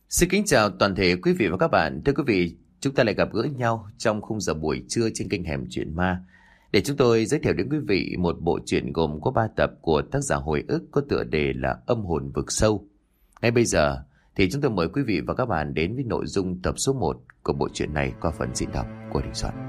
Xin kính chào toàn thể quý vị và các bạn. Thưa quý vị, chúng ta lại gặp gỡ nhau trong khung giờ buổi trưa trên kênh Hẻm Chuyện Ma để chúng tôi giới thiệu đến quý vị một bộ truyện gồm có 3 tập của tác giả Hồi ức có tựa đề là Âm hồn vực sâu. Ngay bây giờ thì chúng tôi mời quý vị và các bạn đến với nội dung tập số 1 của bộ truyện này qua phần diễn đọc của Đình Soạn.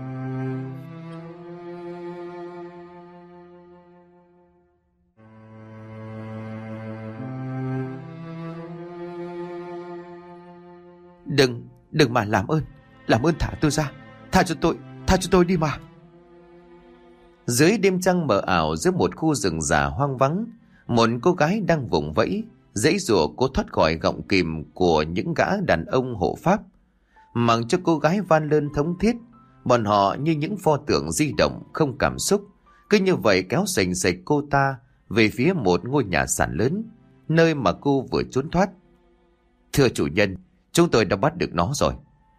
Đừng mà làm ơn thả tôi ra, tha cho tôi đi mà. Dưới đêm trăng mờ ảo giữa một khu rừng già hoang vắng, một cô gái đang vùng vẫy, giãy giụa cố thoát khỏi gọng kìm của những gã đàn ông hộ pháp. Mặc cho cô gái van lơn thống thiết, bọn họ như những pho tượng di động không cảm xúc, cứ như vậy kéo sành sạch cô ta về phía một ngôi nhà sàn lớn, nơi mà cô vừa trốn thoát. Thưa chủ nhân, chúng tôi đã bắt được nó rồi.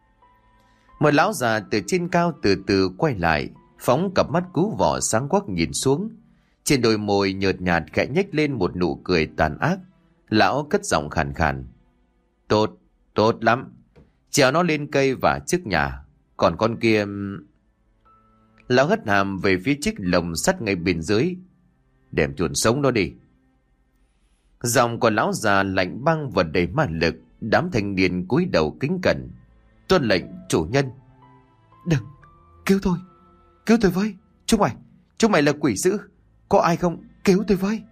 Một lão già từ trên cao từ từ quay lại, phóng cặp mắt cú vỏ sáng quắc nhìn xuống. Trên đôi môi nhợt nhạt khẽ nhếch lên một nụ cười tàn ác. Lão cất giọng khàn khàn. Tốt lắm. Trèo nó lên cây và trước nhà. Còn con kia... Lão hất hàm về phía chiếc lồng sắt ngay bên dưới. Đem chuồn sống nó đi. Giọng của lão già lạnh băng và đầy ma lực. Đám thanh niên cúi đầu kính cẩn. Tuân lệnh chủ nhân. Đừng, cứu tôi với. Chúng mày là quỷ dữ, có ai không, cứu tôi với.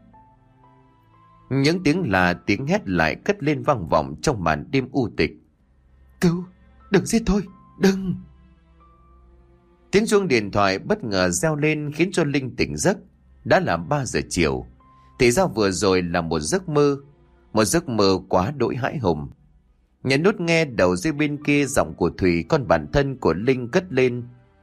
Những tiếng là tiếng hét lại cất lên vang vọng trong màn đêm u tịch. Cứu, đừng giết tôi, đừng. Tiếng chuông điện thoại bất ngờ reo lên khiến cho Linh tỉnh giấc. Đã là 3 giờ chiều. Thì ra vừa rồi là một giấc mơ quá đỗi hãi hùng. Nhấn nút nghe đầu dây bên kia giọng của Thủy, con bạn thân của Linh cất lên.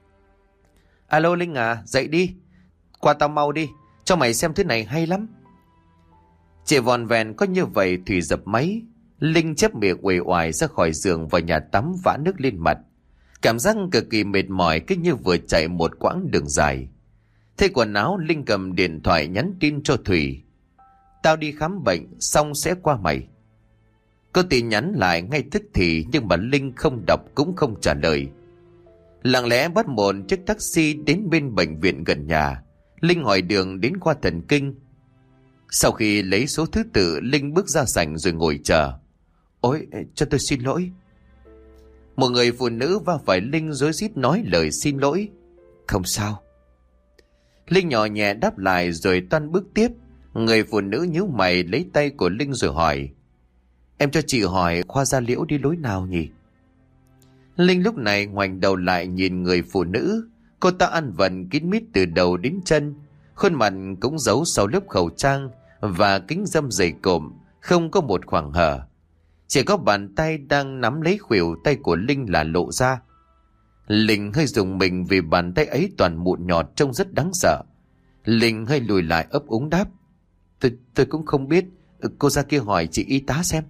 Alo Linh à, dậy đi. Qua tao mau đi, cho mày xem thứ này hay lắm. Chỉ vòn vẹn có như vậy Thủy dập máy. Linh chép miệng uể oải ra khỏi giường vào nhà tắm vã nước lên mặt. Cảm giác cực kỳ mệt mỏi, cứ như vừa chạy một quãng đường dài. Thay quần áo, Linh cầm điện thoại nhắn tin cho Thủy. Tao đi khám bệnh, xong sẽ qua mày. Cô tin nhắn lại ngay tức thì, nhưng mà Linh không đọc cũng không trả lời. Lặng lẽ bắt một chiếc taxi đến bên bệnh viện gần nhà. Linh hỏi đường đến khoa thần kinh. Sau khi lấy số thứ tự, Linh bước ra sảnh rồi ngồi chờ. Ôi, cho tôi xin lỗi. Một người phụ nữ va phải Linh rối rít nói lời xin lỗi. Không sao. Linh nhỏ nhẹ đáp lại rồi toan bước tiếp. Người phụ nữ nhíu mày lấy tay của Linh rồi hỏi. Em cho chị hỏi khoa da liễu đi lối nào nhỉ? Linh lúc này ngoảnh đầu lại nhìn người phụ nữ. Cô ta ăn vận kín mít từ đầu đến chân. Khuôn mặt cũng giấu sau lớp khẩu trang và kính râm dày cộm, không có một khoảng hở. Chỉ có bàn tay đang nắm lấy khuỷu tay của Linh là lộ ra. Linh hơi rùng mình vì bàn tay ấy toàn mụn nhọt trông rất đáng sợ. Linh hơi lùi lại ấp úng đáp. Tôi cũng không biết, cô ra kia hỏi chị y tá xem.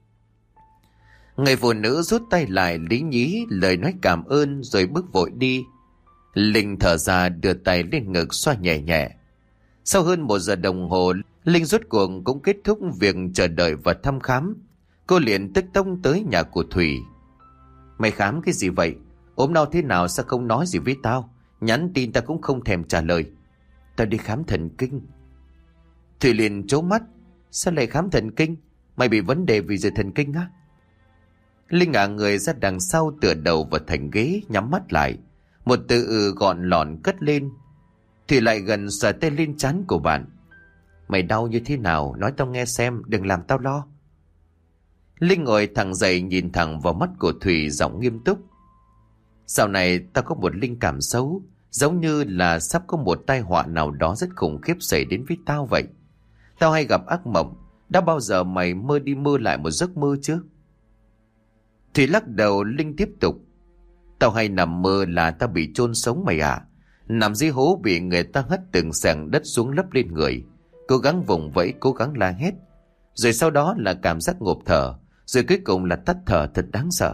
Người phụ nữ rút tay lại lý nhí lời nói cảm ơn rồi bước vội đi. Linh thở ra đưa tay lên ngực xoa nhẹ nhẹ. Sau hơn 1 giờ đồng hồ, Linh rốt cuộc cũng kết thúc việc chờ đợi và thăm khám. Cô liền tức tốc tới nhà của Thủy. Mày khám cái gì vậy? Ốm đau thế nào sao không nói gì với tao? Nhắn tin ta cũng không thèm trả lời. Tao đi khám thần kinh. Thủy liền trố mắt. Sao lại khám thần kinh? Mày bị vấn đề vì giờ thần kinh á? Linh ngả người ra đằng sau tựa đầu vào thành ghế nhắm mắt lại. Một từ gọn lọn cất lên. Thủy lại gần sờ tay lên trán của bạn. Mày đau như thế nào? Nói tao nghe xem, đừng làm tao lo. Linh ngồi thẳng dậy nhìn thẳng vào mắt của Thủy, giọng nghiêm túc. Dạo này tao có một linh cảm xấu, giống như là sắp có một tai họa nào đó rất khủng khiếp xảy đến với tao vậy. Tao hay gặp ác mộng. Đã bao giờ mày mơ đi mơ lại một giấc mơ chứ? Thủy lắc đầu. Linh tiếp tục. Tao hay nằm mơ là tao bị chôn sống mày à. Nằm dưới hố bị người ta hất từng xẻng đất xuống lấp lên người. Cố gắng vùng vẫy, cố gắng la hét. Rồi sau đó là cảm giác ngộp thở. Rồi cuối cùng là tắt thở thật đáng sợ.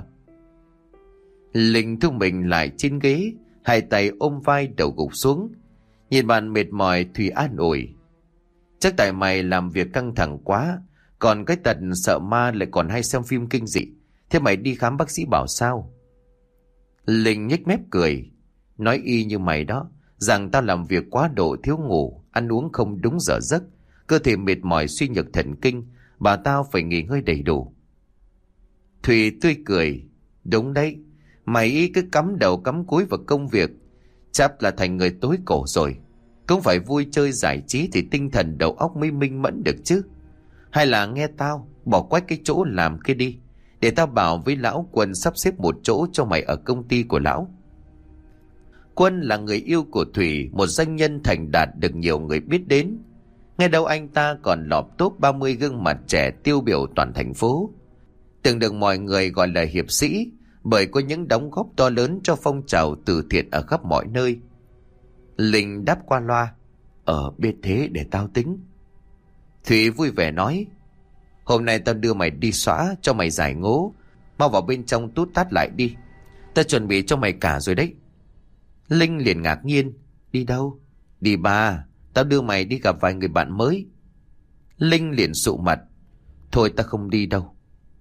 Linh thu mình lại trên ghế, hai tay ôm vai đầu gục xuống. Nhìn bạn mệt mỏi, Thủy an ủi. Chắc tại mày làm việc căng thẳng quá. Còn cái tật sợ ma lại còn hay xem phim kinh dị. Thế mày đi khám bác sĩ bảo sao? Linh nhếch mép cười. Nói y như mày đó, rằng tao làm việc quá độ, thiếu ngủ, ăn uống không đúng giờ giấc, cơ thể mệt mỏi, suy nhược thần kinh, bà tao phải nghỉ ngơi đầy đủ. Thùy tươi cười. Đúng đấy, mày cứ cắm đầu cắm cúi vào công việc, chắc là thành người tối cổ rồi. Cũng phải vui chơi giải trí thì tinh thần đầu óc mới minh mẫn được chứ. Hay là nghe tao, bỏ quách cái chỗ làm kia đi, để tao bảo với lão Quân sắp xếp một chỗ cho mày ở công ty của lão. Quân là người yêu của Thủy, một doanh nhân thành đạt được nhiều người biết đến. Nghe đâu anh ta còn lọt top 30 gương mặt trẻ tiêu biểu toàn thành phố, từng được mọi người gọi là hiệp sĩ bởi có những đóng góp to lớn cho phong trào từ thiện ở khắp mọi nơi. Linh đáp qua loa. Biết thế, để tao tính. Thủy vui vẻ nói. Hôm nay tao đưa mày đi xóa cho mày giải ngố. Mau vào bên trong tút tát lại đi, tao chuẩn bị cho mày cả rồi đấy. Linh liền ngạc nhiên. Đi đâu? Đi ba, tao đưa mày đi gặp vài người bạn mới. Linh liền sụ mặt. Thôi tao không đi đâu.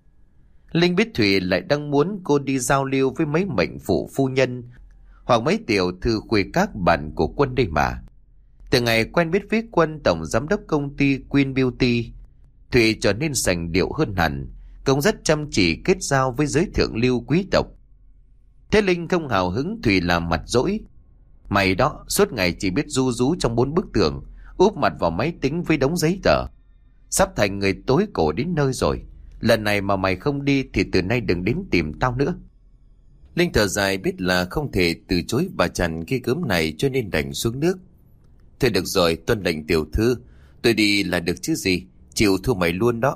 Linh biết Thủy lại đang muốn cô đi giao lưu với mấy mệnh phụ phu nhân hoặc mấy tiểu thư khuê các bạn của Quân đây mà. Từ ngày quen biết với Quân, tổng giám đốc công ty Queen Beauty, Thủy trở nên sành điệu hơn hẳn, cũng rất chăm chỉ kết giao với giới thượng lưu quý tộc. Thế Linh không hào hứng, Thủy làm mặt dỗi. Mày đó, suốt ngày chỉ biết ru rú trong 4 bức tường, úp mặt vào máy tính với đống giấy tờ. Sắp thành người tối cổ đến nơi rồi. Lần này mà mày không đi thì từ nay đừng đến tìm tao nữa. Linh thở dài, biết là không thể từ chối bà chằn khi gớm này, cho nên đành xuống nước. Thôi được rồi, tuân lệnh tiểu thư, tôi đi là được chứ gì, chịu thua mày luôn đó.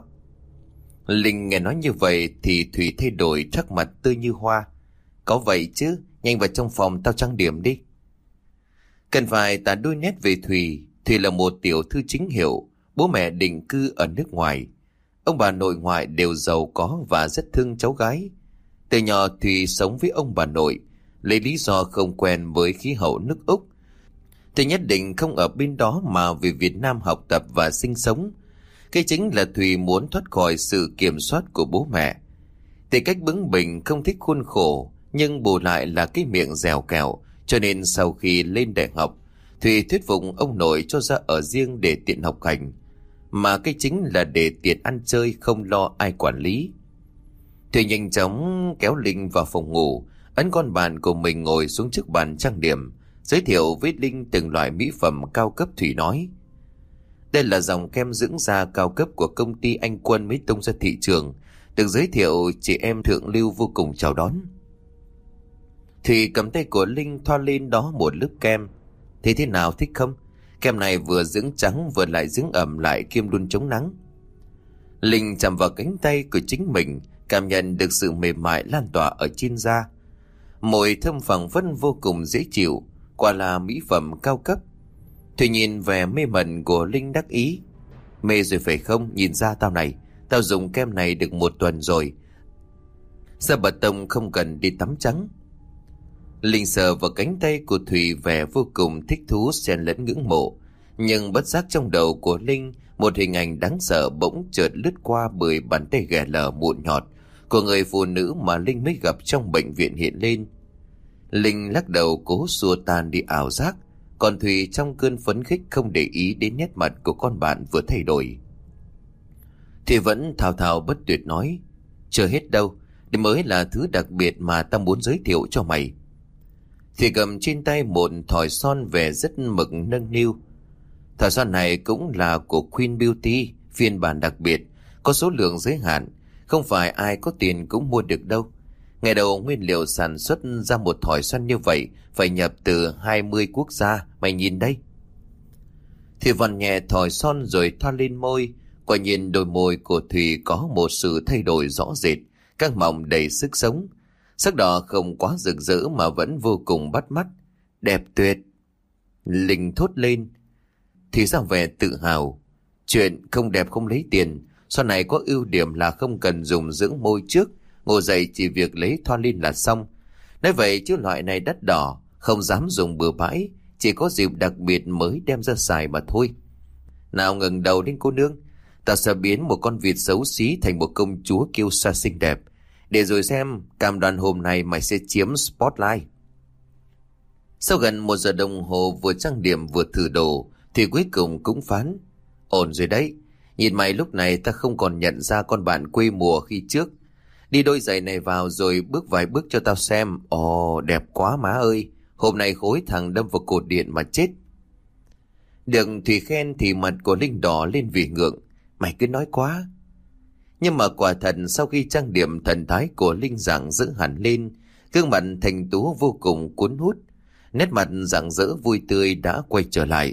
Linh nghe nói như vậy thì Thủy thay đổi sắc mặt tươi như hoa. Có vậy chứ, nhanh vào trong phòng tao trang điểm đi. Cần phải tả đôi nét về Thủy. Thủy là một tiểu thư chính hiệu, bố mẹ định cư ở nước ngoài. Ông bà nội ngoại đều giàu có và rất thương cháu gái. Từ nhỏ Thủy sống với ông bà nội, lấy lý do không quen với khí hậu nước Úc thì nhất định không ở bên đó mà về Việt Nam học tập và sinh sống. Cái chính là Thủy muốn thoát khỏi sự kiểm soát của bố mẹ. Thì cách bướng bỉnh, không thích khuôn khổ, nhưng bù lại là cái miệng dẻo kẹo, cho nên sau khi lên đại học, Thủy thuyết phục ông nội cho ra ở riêng để tiện học hành, mà cái chính là để tiện ăn chơi, không lo ai quản lý. Thủy nhanh chóng kéo Linh vào phòng ngủ, ấn con bạn của mình ngồi xuống trước bàn trang điểm, giới thiệu với Linh từng loại mỹ phẩm cao cấp. Thủy nói, đây là dòng kem dưỡng da cao cấp của công ty anh Quân mới tung ra thị trường, được giới thiệu chị em thượng lưu vô cùng chào đón. Thủy cầm tay của Linh thoa lên đó một lớp kem. Thế nào, thích không? Kem này vừa dưỡng trắng vừa lại dưỡng ẩm, lại kiêm luôn chống nắng. Linh chạm vào cánh tay của chính mình, cảm nhận được sự mềm mại lan tỏa ở trên da. Mùi thơm phảng phất vô cùng dễ chịu, quả là mỹ phẩm cao cấp. Thủy nhìn vẻ mê mẩn của Linh đắc ý. Mê rồi phải không? Nhìn da tao này, tao dùng kem này được 1 tuần rồi. Da bật tông, không cần đi tắm trắng. Linh sờ vào cánh tay của Thủy, vẻ vô cùng thích thú xen lẫn ngưỡng mộ. Nhưng bất giác trong đầu của Linh, một hình ảnh đáng sợ bỗng chợt lướt qua bởi bàn tay ghẻ lở mụn nhọt của người phụ nữ mà Linh mới gặp trong bệnh viện hiện lên. Linh lắc đầu cố xua tan đi ảo giác, còn Thủy trong cơn phấn khích không để ý đến nét mặt của con bạn vừa thay đổi. Thì vẫn thao thao bất tuyệt nói, chưa hết đâu, đây mới là thứ đặc biệt mà ta muốn giới thiệu cho mày. Thì cầm trên tay một thỏi son về rất mực nâng niu. Thỏi son này cũng là của Queen Beauty, phiên bản đặc biệt, có số lượng giới hạn, không phải ai có tiền cũng mua được đâu. Ngày đầu nguyên liệu sản xuất ra một thỏi son như vậy phải nhập từ 20 quốc gia, mày nhìn đây. Thì vặn nhẹ thỏi son rồi thoa lên môi. Quả nhiên đôi môi của Thủy có một sự thay đổi rõ rệt, căng mọng đầy sức sống. Sắc đỏ không quá rực rỡ mà vẫn vô cùng bắt mắt. Đẹp tuyệt. Linh thốt lên. Thì ra vẻ tự hào. Chuyện không đẹp không lấy tiền. Son này có ưu điểm là không cần dùng dưỡng môi trước, ngồi dậy chỉ việc lấy thoa lên là xong. Nói vậy chứ loại này đắt đỏ, không dám dùng bừa bãi, chỉ có dịp đặc biệt mới đem ra xài mà thôi. Nào ngẩng đầu lên cô nương, ta sẽ biến một con vịt xấu xí thành một công chúa kiêu sa xinh đẹp. Để rồi xem, cam đoan hôm nay mày sẽ chiếm spotlight. Sau gần 1 giờ đồng hồ vừa trang điểm vừa thử đồ, thì cuối cùng cũng phán: ổn rồi đấy. Nhìn mày lúc này ta không còn nhận ra con bạn quê mùa khi trước. Đi đôi giày này vào rồi bước vài bước cho tao xem. Ồ, đẹp quá má ơi. Hôm nay khối thằng đâm vào cột điện mà chết. Được Thùy khen thì mặt của Linh đỏ lên vì ngượng. Mày cứ nói quá. Nhưng mà quả thật sau khi trang điểm, thần thái của Linh rạng rỡ hẳn lên. Gương mặt thành tú vô cùng cuốn hút. Nét mặt rạng rỡ vui tươi đã quay trở lại.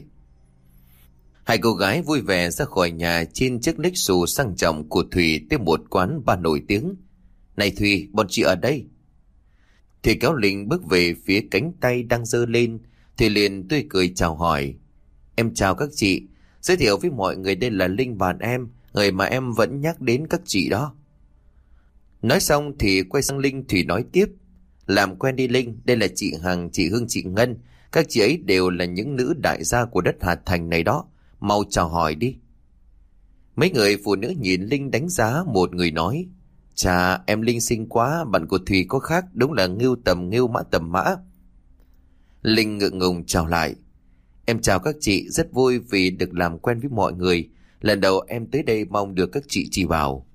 Hai cô gái vui vẻ ra khỏi nhà trên chiếc Lexus sang trọng của Thùy tới một quán bar nổi tiếng. Này Thùy, bọn chị ở đây. Thì kéo Linh bước về phía cánh tay đang giơ lên, thì liền tươi cười chào hỏi. Em chào các chị, giới thiệu với mọi người đây là Linh bạn em, người mà em vẫn nhắc đến các chị đó. Nói xong thì quay sang Linh, Thùy nói tiếp. Làm quen đi Linh, đây là chị Hằng, chị Hương, chị Ngân. Các chị ấy đều là những nữ đại gia của đất Hà Thành này đó. Mau chào hỏi đi. Mấy người phụ nữ nhìn Linh đánh giá, một người nói. Chà, em Linh xinh quá, bạn của Thùy có khác, đúng là ngưu tầm ngưu mã tầm mã. Linh ngượng ngùng chào lại. Em chào các chị, rất vui vì được làm quen với mọi người. Lần đầu em tới đây mong được các chị chỉ bảo.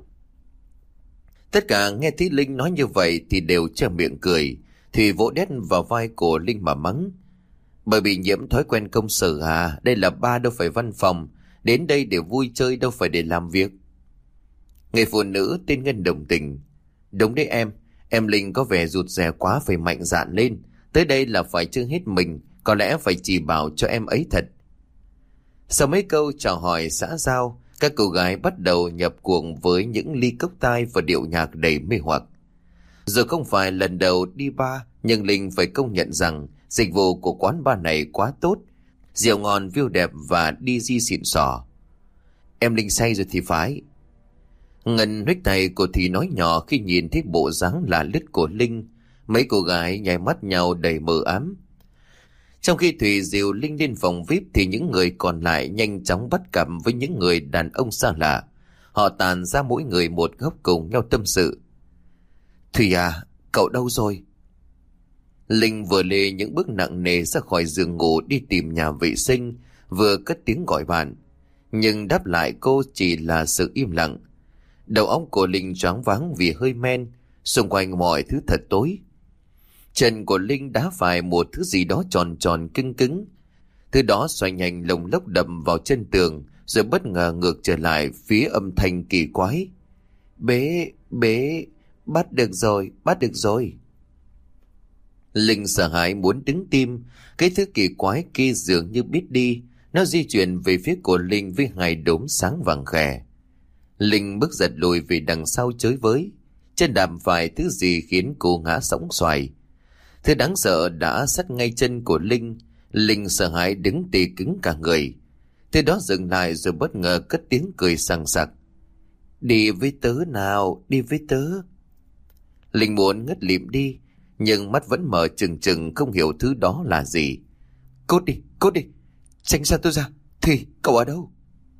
Tất cả nghe thấy Linh nói như vậy thì đều che miệng cười. Thì vỗ đét vào vai của Linh mà mắng. Bởi bị nhiễm thói quen công sở à, đây là bar đâu phải văn phòng. Đến đây để vui chơi đâu phải để làm việc. Người phụ nữ tên Ngân đồng tình. Đúng đấy em Linh có vẻ rụt rè quá, phải mạnh dạn lên. Tới đây là phải trưng hết mình, có lẽ phải chỉ bảo cho em ấy thật. Sau mấy câu chào hỏi xã giao, các cô gái bắt đầu nhập cuộc với những ly cốc tai và điệu nhạc đầy mê hoặc. Dù không phải lần đầu đi bar, nhưng Linh phải công nhận rằng dịch vụ của quán bar này quá tốt. Rượu ngon, view đẹp và DJ xịn sò. Em Linh say rồi thì phải. Ngân huých tay của Thùy nói nhỏ khi nhìn thấy bộ dáng lạ lứt của Linh. Mấy cô gái nháy mắt nhau đầy mờ ám. Trong khi Thùy dìu Linh lên phòng VIP thì những người còn lại nhanh chóng bắt cặp với những người đàn ông xa lạ. Họ tàn ra mỗi người một góc cùng nhau tâm sự. Thùy à, cậu đâu rồi? Linh vừa lê những bước nặng nề ra khỏi giường ngủ đi tìm nhà vệ sinh, vừa cất tiếng gọi bạn. Nhưng đáp lại cô chỉ là sự im lặng. Đầu óc của Linh choáng váng vì hơi men, xung quanh mọi thứ thật tối. Chân của Linh đá phải một thứ gì đó tròn tròn cứng cứng. Thứ đó xoay nhanh lồng lốc đập vào chân tường, rồi bất ngờ ngược trở lại phía âm thanh kỳ quái. Bế, bắt được rồi. Linh sợ hãi muốn đứng tim, cái thứ kỳ quái kia dường như biết đi, nó di chuyển về phía của Linh với hai đốm sáng vàng khè. Linh bước giật lùi vì đằng sau chới với, chân đạp phải thứ gì khiến cô ngã sóng xoài. Thứ đáng sợ đã sát ngay chân của Linh. Linh sợ hãi đứng tê cứng cả người. Thứ đó dừng lại rồi bất ngờ cất tiếng cười sằng sặc. Đi với tớ nào, đi với tớ. Linh muốn ngất lịm đi, nhưng mắt vẫn mở trừng trừng không hiểu thứ đó là gì. Cút đi, tránh xa tôi ra. Thì cậu ở đâu?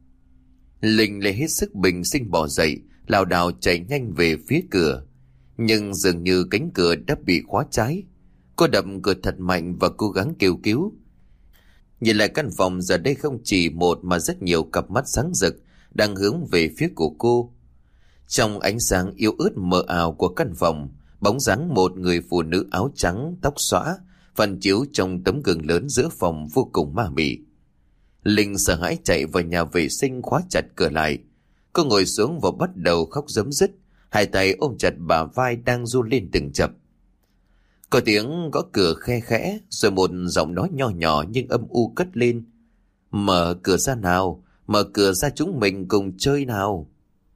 Linh lấy hết sức bình sinh bỏ dậy, lảo đảo chạy nhanh về phía cửa. Nhưng dường như cánh cửa đã bị khóa trái. Cô đập cửa thật mạnh và cố gắng kêu cứu. Nhìn lại căn phòng giờ đây không chỉ một mà rất nhiều cặp mắt sáng rực đang hướng về phía của cô. Trong ánh sáng yếu ớt mờ ảo của căn phòng, bóng dáng một người phụ nữ áo trắng, tóc xõa, phản chiếu trong tấm gương lớn giữa phòng vô cùng ma mị. Linh sợ hãi chạy vào nhà vệ sinh khóa chặt cửa lại. Cô ngồi xuống và bắt đầu khóc rấm rứt, hai tay ôm chặt bả vai đang run lên từng chập. Có tiếng gõ cửa khe khẽ, rồi một giọng nói nho nhỏ nhưng âm u cất lên. Mở cửa ra nào, mở cửa ra chúng mình cùng chơi nào.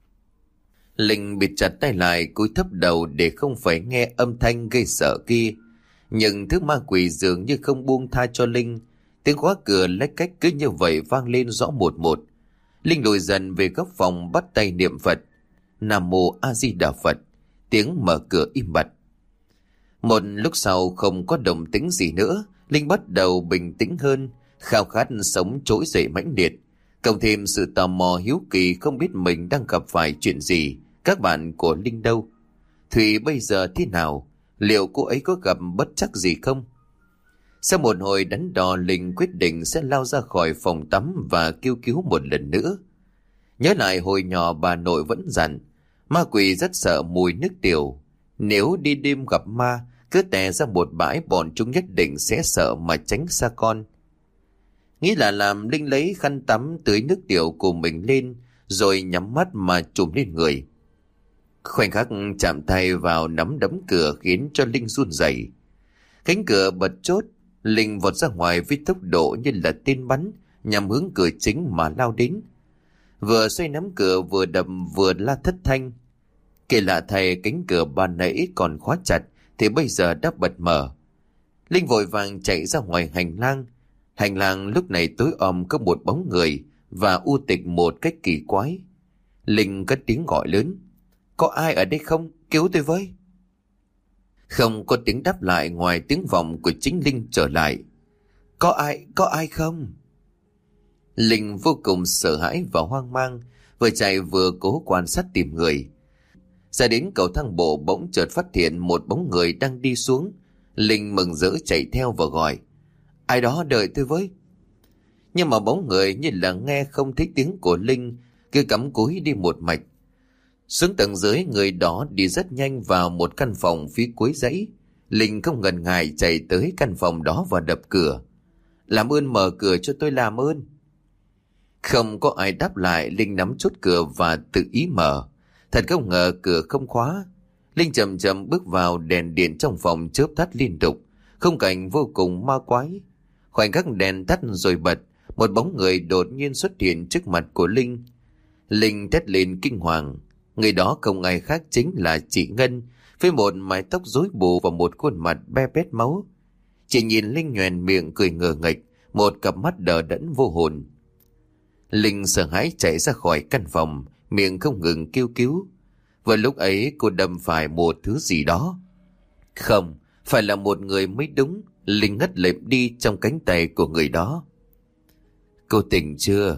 Linh bịt chặt tay lại, cúi thấp đầu để không phải nghe âm thanh gây sợ kia. Nhưng thứ ma quỷ dường như không buông tha cho Linh. Tiếng khóa cửa lách cách cứ như vậy vang lên rõ một một. Linh lùi dần về góc phòng, bắt tay niệm Phật. Nam Mô A Di Đà Phật. Tiếng mở cửa im bặt. Một lúc sau không có động tĩnh gì nữa, Linh bắt đầu bình tĩnh hơn, khao khát sống trỗi dậy mãnh liệt, cộng thêm sự tò mò hiếu kỳ không biết mình đang gặp phải chuyện gì. Các bạn của Linh đâu? Thủy bây giờ thế nào? Liệu cô ấy có gặp bất trắc gì không? Sau một hồi đắn đo, Linh quyết định sẽ lao ra khỏi phòng tắm và kêu cứu một lần nữa. Nhớ lại hồi nhỏ bà nội vẫn dặn, ma quỷ rất sợ mùi nước tiểu. Nếu đi đêm gặp ma, cứ tè ra một bãi, bọn chúng nhất định sẽ sợ mà tránh xa con. Nghĩ là làm, Linh lấy khăn tắm tưới nước tiểu của mình lên, rồi nhắm mắt mà trùm lên người. Khoảnh khắc chạm tay vào nắm đấm cửa khiến cho Linh run rẩy. Cánh cửa bật chốt, Linh vọt ra ngoài với tốc độ như là tên bắn, nhằm hướng cửa chính mà lao đến. Vừa xoay nắm cửa vừa đập vừa la thất thanh. Kỳ lạ thay, cánh cửa ban nãy còn khóa chặt thì bây giờ đã bật mở. Linh vội vàng chạy ra ngoài hành lang. Hành lang lúc này tối om, có một bóng người và u tịch một cách kỳ quái. Linh cất tiếng gọi lớn: "Có ai ở đây không? Cứu tôi với!" Không có tiếng đáp lại ngoài tiếng vọng của chính Linh trở lại. Có ai không?" Linh vô cùng sợ hãi và hoang mang, vừa chạy vừa cố quan sát tìm người. Ra đến cầu thang bộ, bỗng chợt phát hiện một bóng người đang đi xuống. Linh mừng rỡ chạy theo và gọi: "Ai đó đợi tôi với!" Nhưng mà bóng người như là nghe không thấy tiếng của Linh, cứ cắm cúi đi một mạch. Xuống tầng dưới, người đó đi rất nhanh vào một căn phòng phía cuối dãy. Linh không ngần ngại chạy tới căn phòng đó và đập cửa: "Làm ơn mở cửa cho tôi, làm ơn!" Không có ai đáp lại. Linh nắm chốt cửa và tự ý mở. Thật không ngờ cửa không khóa. Linh chậm chậm bước vào, đèn điện trong phòng chớp tắt liên tục, khung cảnh vô cùng ma quái. Khoảnh khắc đèn tắt rồi bật, một bóng người đột nhiên xuất hiện trước mặt của Linh. Linh thét lên kinh hoàng. Người đó không ai khác chính là chị Ngân, với một mái tóc rối bù và một khuôn mặt be bét máu. Chị nhìn Linh nhoẻn miệng cười ngờ nghệch, một cặp mắt đờ đẫn vô hồn. Linh sợ hãi chạy ra khỏi căn phòng, miệng không ngừng kêu cứu. Vừa lúc ấy cô đâm phải một thứ gì đó. Không, phải là một người mới đúng. Linh ngất lịm đi trong cánh tay của người đó. "Cô tỉnh chưa?"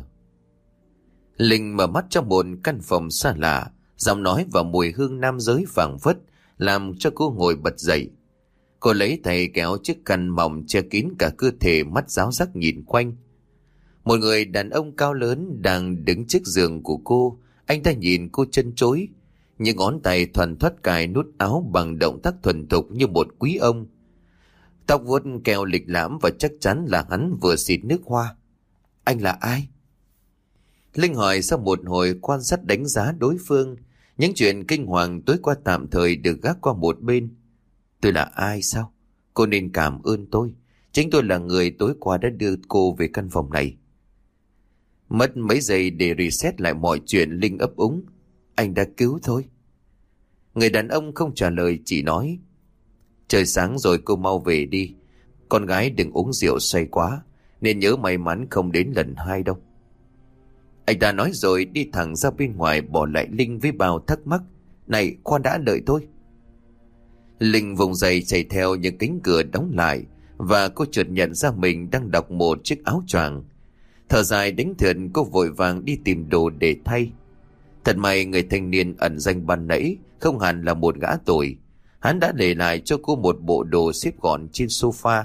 Linh mở mắt trong một căn phòng xa lạ, giọng nói và mùi hương nam giới phảng phất làm cho cô ngồi bật dậy. Cô lấy tay kéo chiếc khăn mỏng che kín cả cơ thể, mắt ráo rắc nhìn quanh. Một người đàn ông cao lớn đang đứng trước giường của cô. Anh ta nhìn cô chân chối, những ngón tay thuần thoắt cài nút áo bằng động tác thuần thục như một quý ông. Tóc vuốt keo lịch lãm và chắc chắn là hắn vừa xịt nước hoa. "Anh là ai?" Linh hỏi sau một hồi quan sát đánh giá đối phương. Những chuyện kinh hoàng tối qua tạm thời được gác qua một bên. "Tôi là ai sao? Cô nên cảm ơn tôi. Chính tôi là người tối qua đã đưa cô về căn phòng này." Mất mấy giây để reset lại mọi chuyện, Linh ấp úng: "Anh đã cứu thôi." Người đàn ông không trả lời, chỉ nói: "Trời sáng rồi, cô mau về đi. Con gái đừng uống rượu say quá, nên nhớ may mắn không đến lần hai đâu." Anh ta nói rồi đi thẳng ra bên ngoài, bỏ lại Linh với bao thắc mắc: "Này, khoan đã, đợi tôi." Linh vùng dậy chạy theo những cánh cửa đóng lại, và cô chợt nhận ra mình đang đọc một chiếc áo choàng. Thở dài đánh thượt, cô vội vàng đi tìm đồ để thay. Thật may người thanh niên ẩn danh ban nãy không hẳn là một gã tồi. Hắn đã để lại cho cô một bộ đồ xếp gọn trên sofa.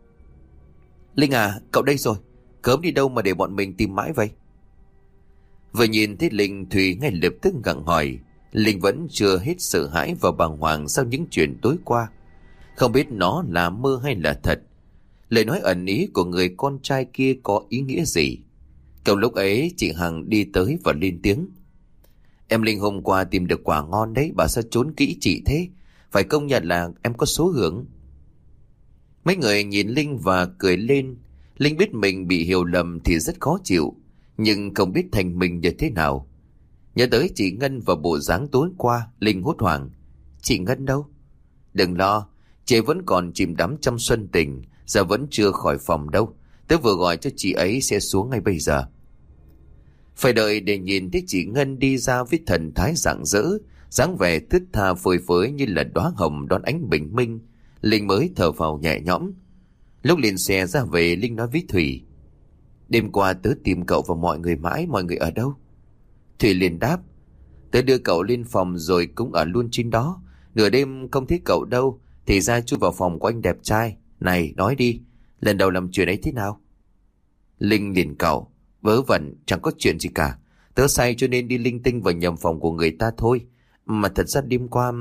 "Linh à, cậu đây rồi. Cớm đi đâu mà để bọn mình tìm mãi vậy?" Vừa nhìn thấy Linh, Thùy ngay lập tức gặng hỏi. Linh vẫn chưa hết sợ hãi và bàng hoàng sau những chuyện tối qua. Không biết nó là mơ hay là thật. Lời nói ẩn ý của người con trai kia có ý nghĩa gì? Trong lúc ấy, chị Hằng đi tới và lên tiếng: "Em Linh hôm qua tìm được quả ngon đấy, bà sao trốn kỹ chị thế? Phải công nhận là em có số hưởng." Mấy người nhìn Linh và cười lên. Linh biết mình bị hiểu lầm thì rất khó chịu, nhưng không biết thành mình như thế nào. Nhớ tới chị Ngân và bộ dáng tối qua, Linh hốt hoảng: "Chị Ngân đâu?" "Đừng lo, chị vẫn còn chìm đắm trong xuân tình, giờ vẫn chưa khỏi phòng đâu. Tớ vừa gọi cho chị ấy sẽ xuống ngay bây giờ." Phải đợi để nhìn thấy chị Ngân đi ra với thần thái rạng rỡ, dáng vẻ thướt tha phơi phới như là đóa hồng đón ánh bình minh, Linh mới thở phào nhẹ nhõm. Lúc lên xe ra về, Linh nói với Thủy: "Đêm qua tớ tìm cậu và mọi người mãi, mọi người ở đâu?" Thủy liền đáp: "Tớ đưa cậu lên phòng rồi cũng ở luôn trên đó, Nửa đêm không thấy cậu đâu, thì ra chui vào phòng của anh đẹp trai. Này, nói đi, lần đầu làm chuyện ấy thế nào? Linh liền cậu: vớ vẩn, chẳng có chuyện gì cả. Tớ say cho nên đi linh tinh vào nhầm phòng của người ta thôi. Mà thật ra đêm qua...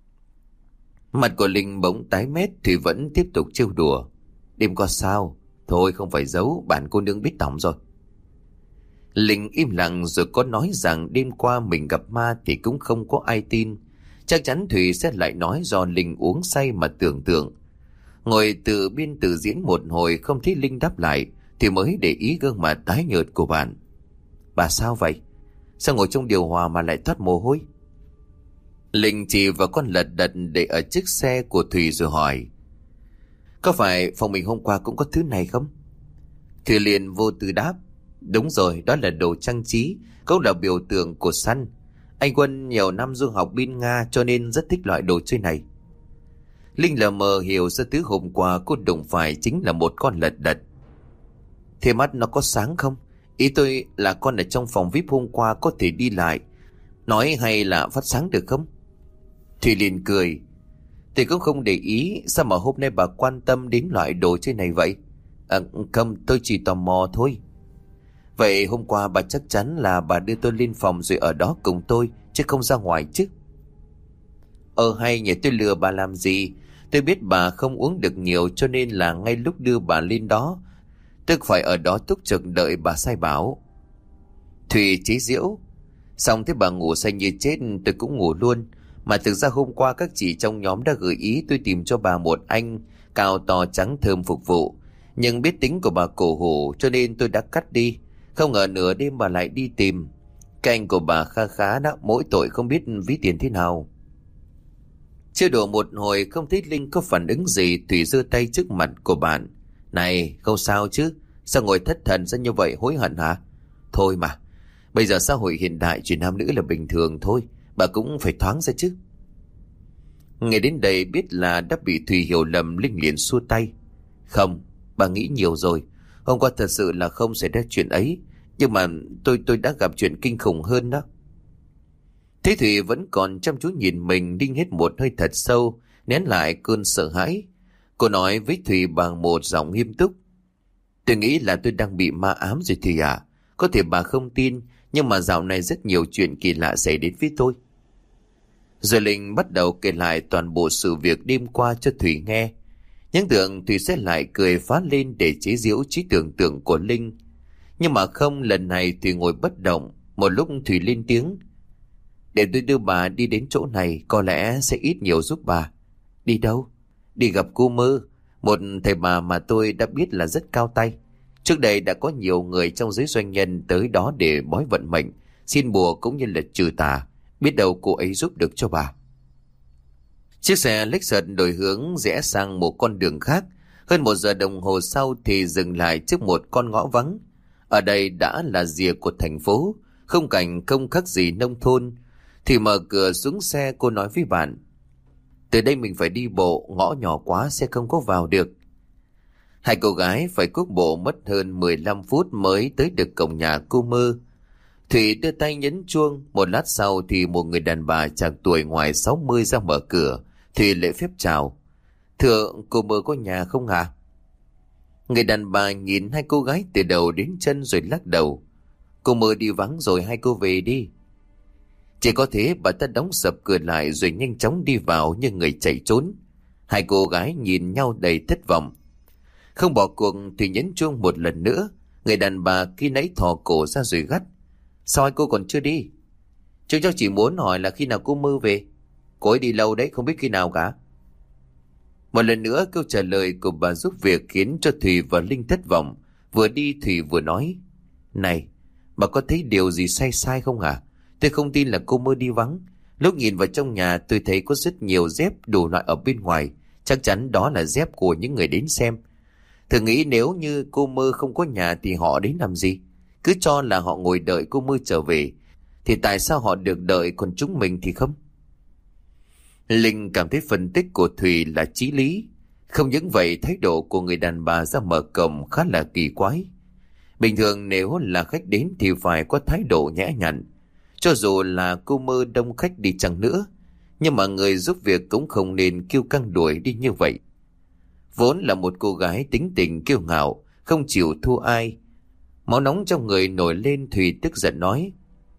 Mặt của Linh bỗng tái mét. Thủy vẫn tiếp tục trêu đùa: đêm qua sao? Thôi không phải giấu, bản cô nương biết tỏng rồi. Linh im lặng rồi có nói rằng đêm qua mình gặp ma thì cũng không có ai tin. Chắc chắn Thủy sẽ lại nói do Linh uống say mà tưởng tượng. Ngồi tự biên tự diễn một hồi không thấy Linh đáp lại thì mới để ý gương mặt tái nhợt của bạn. Bà sao vậy? Sao ngồi trong điều hòa mà lại thoát mồ hôi? Linh chỉ vào con lật đật để ở chiếc xe của Thủy rồi hỏi: có phải phòng mình hôm qua cũng có thứ này không? Thủy liền vô tư đáp: đúng rồi, đó là đồ trang trí, cũng là biểu tượng của săn. Anh Quân nhiều năm du học bên Nga cho nên rất thích loại đồ chơi này. Linh lờ mờ hiểu ra thứ hôm qua cô đụng phải chính là một con lật đật. Thế mắt nó có sáng không? Ý tôi là con ở trong phòng VIP hôm qua có thể đi lại, nói hay là phát sáng được không? Thùy liền cười: thì cũng không để ý, sao mà hôm nay bà quan tâm đến loại đồ chơi này vậy? Không, tôi chỉ tò mò thôi. Vậy hôm qua bà chắc chắn là bà đưa tôi lên phòng rồi ở đó cùng tôi, chứ không ra ngoài chứ? Hay nhỉ, tôi lừa bà làm gì? Tôi biết bà không uống được nhiều cho nên là ngay lúc đưa bà lên đó, tức phải ở đó túc trực đợi bà sai bảo. Thùy chế giễu: xong thế bà ngủ say như chết, tôi cũng ngủ luôn. Mà thực ra hôm qua các chị trong nhóm đã gợi ý tôi tìm cho bà một anh cao to trắng thơm phục vụ, nhưng biết tính của bà cổ hủ cho nên tôi đã cắt đi. Không ngờ nửa đêm bà lại đi tìm. Cái anh của bà kha khá đó, mỗi tội không biết ví tiền thế nào. Chưa đùa một hồi không thấy Linh có phản ứng gì, Thủy giơ tay trước mặt của bạn: này, không sao chứ? Sao ngồi thất thần ra như vậy, hối hận hả? Thôi mà, bây giờ xã hội hiện đại chuyện nam nữ là bình thường thôi, bà cũng phải thoáng ra chứ. Nghe đến đây biết là đã bị Thùy hiểu lầm, Linh liền xua tay: không, bà nghĩ nhiều rồi. Hôm qua thật sự là không xảy ra chuyện ấy, nhưng mà tôi đã gặp chuyện kinh khủng hơn đó. Thế Thùy vẫn còn chăm chú nhìn mình, Linh hít một hơi thật sâu, nén lại cơn sợ hãi. Cô nói với Thùy bằng một giọng nghiêm túc: tôi nghĩ là tôi đang bị ma ám rồi Thùy à. Có thể bà không tin, nhưng mà dạo này rất nhiều chuyện kỳ lạ xảy đến với tôi. Rồi Linh bắt đầu kể lại toàn bộ sự việc đêm qua cho Thùy nghe. Nhưng tưởng Thùy sẽ lại cười phá lên để chế giễu trí tưởng tượng của Linh. Nhưng mà không, lần này Thùy ngồi bất động. Một lúc Thùy lên tiếng: để tôi đưa bà đi đến chỗ này, có lẽ sẽ ít nhiều giúp bà. Đi đâu? Đi gặp cô Mơ, một thầy bà mà tôi đã biết là rất cao tay. Trước đây đã có nhiều người trong giới doanh nhân tới đó để bói vận mệnh, xin bùa cũng như là trừ tà. Biết đâu cô ấy giúp được cho bà. Chiếc xe Lexus đổi hướng rẽ sang một con đường khác. Hơn 1 giờ đồng hồ sau thì dừng lại trước một con ngõ vắng. Ở đây đã là rìa của thành phố, khung cảnh không khác gì nông thôn. Thì mở cửa xuống xe, cô nói với bạn: từ đây mình phải đi bộ, ngõ nhỏ quá sẽ không có vào được. Hai cô gái phải cuốc bộ mất hơn 15 phút mới tới được cổng nhà cô Mơ. Thủy đưa tay nhấn chuông, một lát sau thì một người đàn bà chạc tuổi ngoài 60 ra mở cửa. Thủy lễ phép chào: thưa, cô Mơ có nhà không ạ? Người đàn bà nhìn hai cô gái từ đầu đến chân rồi lắc đầu: cô Mơ đi vắng rồi, hai cô về đi. Chỉ có thế bà ta đóng sập cửa lại rồi nhanh chóng đi vào như người chạy trốn. Hai cô gái nhìn nhau đầy thất vọng. Không bỏ cuộc thì nhấn chuông một lần nữa. Người đàn bà khi nãy thò cổ ra rồi gắt: sao hai cô còn chưa đi? Chúng cháu chỉ muốn hỏi là khi nào cô Mơ về. Cô ấy đi lâu đấy, không biết khi nào cả. Một lần nữa câu trả lời của bà giúp việc khiến cho Thùy và Linh thất vọng. Vừa đi Thùy vừa nói: này, bà có thấy điều gì sai sai không hả? Tôi không tin là cô Mơ đi vắng. Lúc nhìn vào trong nhà tôi thấy có rất nhiều dép đủ loại ở bên ngoài. Chắc chắn đó là dép của những người đến xem. Thử nghĩ nếu như cô Mơ không có nhà thì họ đến làm gì? Cứ cho là họ ngồi đợi cô Mơ trở về, thì tại sao họ được đợi còn chúng mình thì không? Linh cảm thấy phân tích của Thùy là chí lý. Không những vậy, thái độ của người đàn bà ra mở cổng khá là kỳ quái. Bình thường nếu là khách đến thì phải có thái độ nhã nhặn. Cho dù là cô Mơ đông khách đi chăng nữa, Nhưng mà người giúp việc cũng không nên kêu căng đuổi đi như vậy. Vốn là một cô gái tính tình kiêu ngạo, không chịu thua ai. Máu nóng trong người nổi lên, Thùy tức giận nói: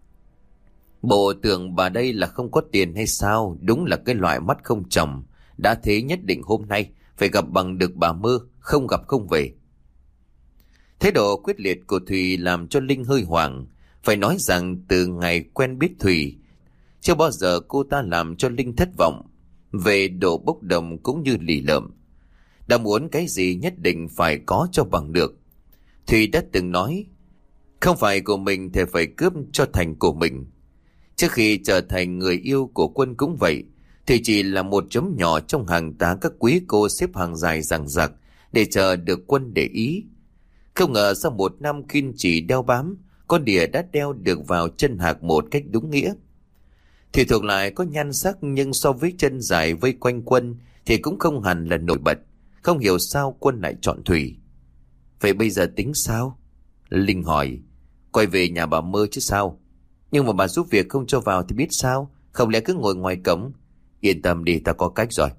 Bộ tưởng bà đây là không có tiền hay sao? Đúng là cái loại mắt không tròng. Đã thế nhất định hôm nay phải gặp bằng được bà Mơ, không gặp không về. Thái độ quyết liệt của Thùy làm cho Linh hơi hoảng. Phải nói rằng từ ngày quen biết Thùy, chưa bao giờ cô ta làm cho Linh thất vọng. Về độ bốc đồng cũng như lì lợm. Đã muốn cái gì nhất định phải có cho bằng được. Thùy đã từng nói, không phải của mình thì phải cướp cho thành của mình. Trước khi trở thành người yêu của Quân cũng vậy, thì chỉ là một chấm nhỏ trong hàng tá các quý cô xếp hàng dài dằng dặc để chờ được Quân để ý. Không ngờ sau một năm kiên trì đeo bám, con đỉa đã đeo được vào chân Hạc một cách đúng nghĩa. Thì thuộc lại có nhan sắc, nhưng so với chân dài vây quanh Quân thì cũng không hẳn là nổi bật. Không hiểu sao Quân lại chọn Thùy. Vậy bây giờ tính sao? Linh hỏi. Quay về nhà bà Mơ chứ sao? Nhưng mà bà giúp việc không cho vào thì biết sao? Không lẽ cứ ngồi ngoài cổng? Yên tâm đi, ta có cách rồi.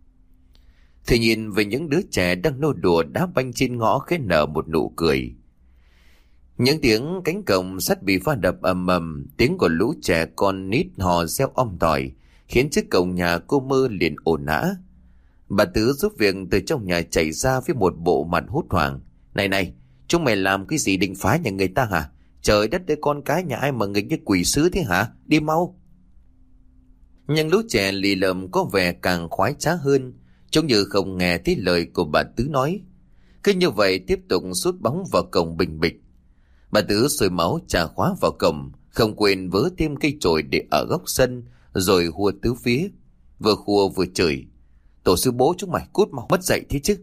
Thì nhìn về những đứa trẻ đang nô đùa đá banh trên ngõ, khẽ nở một nụ cười. Những tiếng cánh cổng sắt bị va đập ầm ầm, tiếng của lũ trẻ con nít hò reo om tỏi, khiến trước cổng nhà cô Mơ liền ồn ào. Bà Tứ giúp việc từ trong nhà chạy ra với một bộ mặt hốt hoảng. Này này, chúng mày làm cái gì, định phá nhà người ta hả? Trời đất ơi, con cái nhà ai mà nghịch như quỷ sứ thế hả? Đi mau. Nhưng lũ trẻ lì lợm có vẻ càng khoái trá hơn, giống như không nghe thấy lời của bà Tứ nói. Cứ như vậy tiếp tục sút bóng vào cổng bình bịch. Bà Tứ sôi máu chà khóa vào cổng, không quên vớ thêm cây chổi để ở góc sân, rồi hùa tứ phía, vừa khua vừa chửi. Tổ sư bố chúng mày cút mau, mất dạy thế chứ.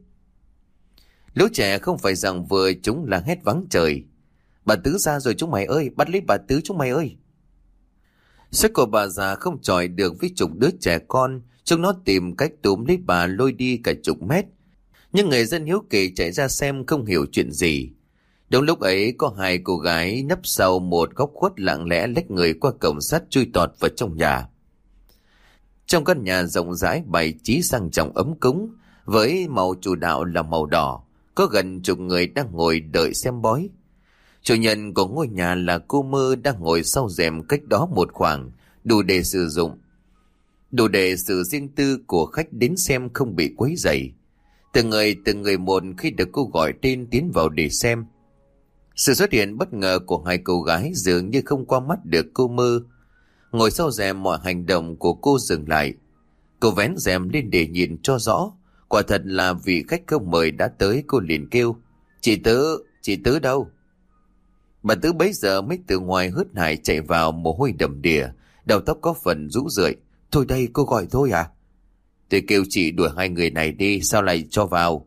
Lũ trẻ không phải rằng vừa chúng là hét vắng trời. Bà Tứ ra rồi chúng mày ơi, bắt lấy bà Tứ chúng mày ơi. Sức của bà già không chọi được với chục đứa trẻ con, chúng nó tìm cách túm lấy bà lôi đi cả chục mét. Nhưng người dân hiếu kỳ chạy ra xem không hiểu chuyện gì. Đúng lúc ấy có hai cô gái nấp sau một góc khuất lặng lẽ lách người qua cổng sắt chui tọt vào trong nhà. Trong căn nhà rộng rãi bày trí sang trọng ấm cúng, với màu chủ đạo là màu đỏ, có gần chục người đang ngồi đợi xem bói. Chủ nhân của ngôi nhà là cô Mơ đang ngồi sau rèm cách đó một khoảng, đủ để sử dụng. Đủ để sự riêng tư của khách đến xem không bị quấy rầy. Từng người một khi được cô gọi tên tiến vào để xem. Sự xuất hiện bất ngờ của hai cô gái dường như không qua mắt được cô Mơ. Ngồi sau rèm mọi hành động của cô dừng lại. Cô vén rèm lên để nhìn cho rõ. Quả thật là vị khách không mời đã tới. Cô liền kêu: Chị Tứ đâu? Bà Tứ bấy giờ mới từ ngoài hớt hải chạy vào, mồ hôi đầm đìa, đầu tóc có phần rũ rượi. Thôi đây, cô gọi thôi à? Tôi kêu chị đuổi hai người này đi, sao lại cho vào?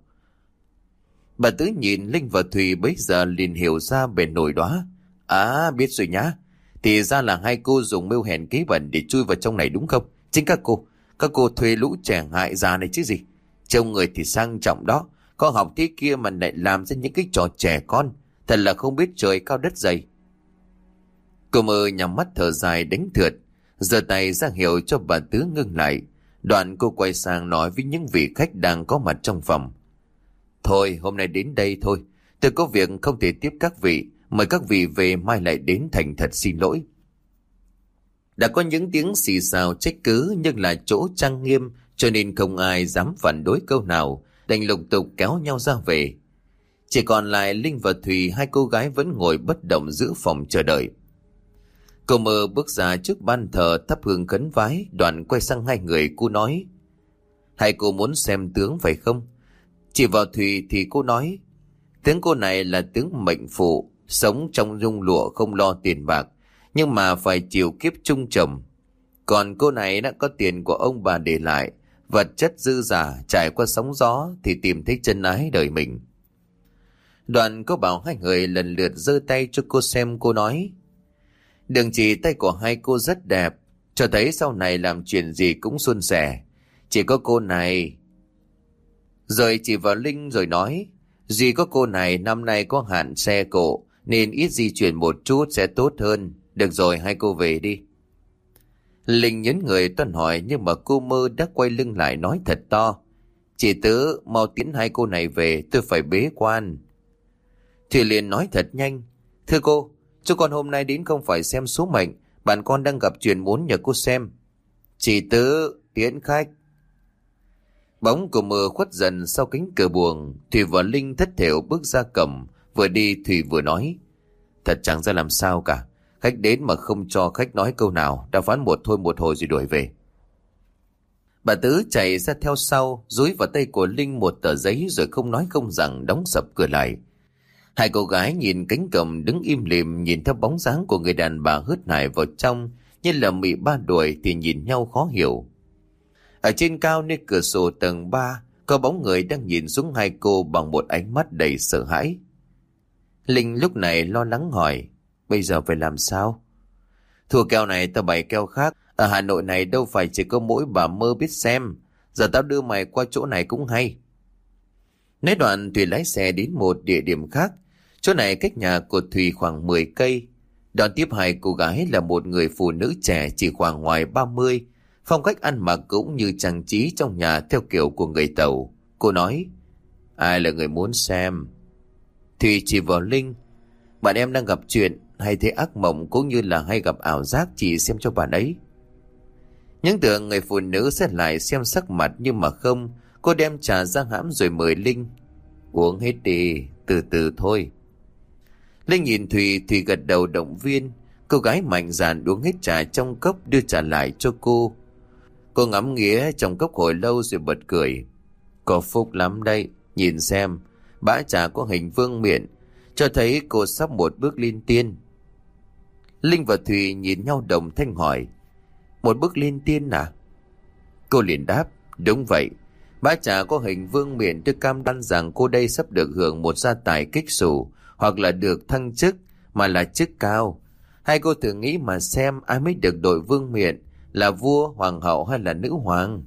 Bà Tứ nhìn Linh và Thùy bấy giờ liền hiểu ra bề nổi đó. À, biết rồi nhá. Thì ra là hai cô dùng mưu hèn kế bẩn để chui vào trong này đúng không? Chính các cô thuê lũ trẻ hại già này chứ gì. Trông người thì sang trọng đó, có học thế kia mà lại làm ra những cái trò trẻ con. Thật là không biết trời cao đất dày. Cô Mơ nhắm mắt thở dài đánh thượt, giơ tay ra hiệu cho bà Tứ ngưng lại. Đoạn cô quay sang nói với những vị khách đang có mặt trong phòng: Thôi, hôm nay đến đây thôi. Tôi có việc không thể tiếp các vị. Mời các vị về mai lại đến, thành thật xin lỗi. Đã có những tiếng xì xào trách cứ, nhưng là chỗ trang nghiêm cho nên không ai dám phản đối câu nào, đành lục tục kéo nhau ra về. Chỉ còn lại Linh và Thùy, hai cô gái vẫn ngồi bất động giữa phòng chờ đợi. Cô Mơ bước ra trước ban thờ thắp hương khấn vái, đoạn quay sang hai người cô nói: Hai cô muốn xem tướng phải không? Chỉ vào Thùy thì cô nói: Tướng cô này là tướng mệnh phụ, sống trong nhung lụa không lo tiền bạc, nhưng mà phải chịu kiếp chung trầm. Còn cô này đã có tiền của ông bà để lại, vật chất dư giả, trải qua sóng gió thì tìm thấy chân ái đời mình. Đoạn cô bảo hai người lần lượt giơ tay cho cô xem. Cô nói: Đường chỉ tay của hai cô rất đẹp, cho thấy sau này làm chuyện gì cũng suôn sẻ. Chỉ có cô này. Rồi chỉ vào Linh rồi nói: Duy có cô này năm nay có hạn xe cộ, nên ít di chuyển một chút sẽ tốt hơn. Được rồi, hai cô về đi. Linh nhấn người toan hỏi, nhưng mà cô Mơ đã quay lưng lại nói thật to: Chị Tứ, mau tiến hai cô này về, tôi phải bế quan. Thùy liền nói thật nhanh: Thưa cô, chú con hôm nay đến không phải xem số mệnh, bạn con đang gặp chuyện muốn nhờ cô xem. Chị Tứ, tiến khách. Bóng của Mơ khuất dần sau cánh cửa buồng. Thùy và Linh thất thểu bước ra cổng. Vừa đi Thùy vừa nói: Thật chẳng ra làm sao cả. Khách đến mà không cho khách nói câu nào, đã phán một thôi một hồi rồi đuổi về. Bà Tứ chạy ra theo sau, dúi vào tay của Linh một tờ giấy rồi không nói không rằng đóng sập cửa lại. Hai cô gái nhìn cánh cổng đứng im lìm, nhìn theo bóng dáng của người đàn bà hớt hải vào trong như là mị ba đuổi thì nhìn nhau khó hiểu. Ở trên cao nơi cửa sổ tầng 3 có bóng người đang nhìn xuống hai cô bằng một ánh mắt đầy sợ hãi. Linh lúc này lo lắng hỏi: Bây giờ phải làm sao? Thua kèo này tao bày kèo khác. Ở Hà Nội này đâu phải chỉ có mỗi bà Mơ biết xem. Giờ tao đưa mày qua chỗ này cũng hay. Nói đoạn Thùy lái xe đến một địa điểm khác. Chỗ này cách nhà của Thùy khoảng 10 cây. Đón tiếp hai cô gái là một người phụ nữ trẻ chỉ khoảng ngoài 30. Phong cách ăn mặc cũng như trang trí trong nhà theo kiểu của người Tàu. Cô nói: Ai là người muốn xem? Thùy chỉ vào Linh: Bạn em đang gặp chuyện, hay thấy ác mộng cũng như là hay gặp ảo giác, chỉ xem cho bạn ấy. Những tưởng người phụ nữ sẽ lại xem sắc mặt, nhưng mà không. Cô đem trà ra hãm rồi mời Linh: Uống hết đi, từ từ thôi. Linh nhìn Thùy gật đầu động viên. Cô gái mạnh dạn uống hết trà trong cốc, đưa trà lại cho cô. Cô ngắm nghía trong cốc hồi lâu rồi bật cười: Có phúc lắm đây, nhìn xem, bã trà có hình vương miện, cho thấy cô sắp một bước lên tiên. Linh và Thùy nhìn nhau đồng thanh hỏi: Một bước lên tiên à? Cô liền đáp: Đúng vậy. Bã trà có hình vương miện, tôi cam đoan rằng cô đây sắp được hưởng một gia tài kích xù, hoặc là được thăng chức, mà là chức cao. Hai cô thử nghĩ mà xem, ai mới được đội vương miện, là vua, hoàng hậu hay là nữ hoàng?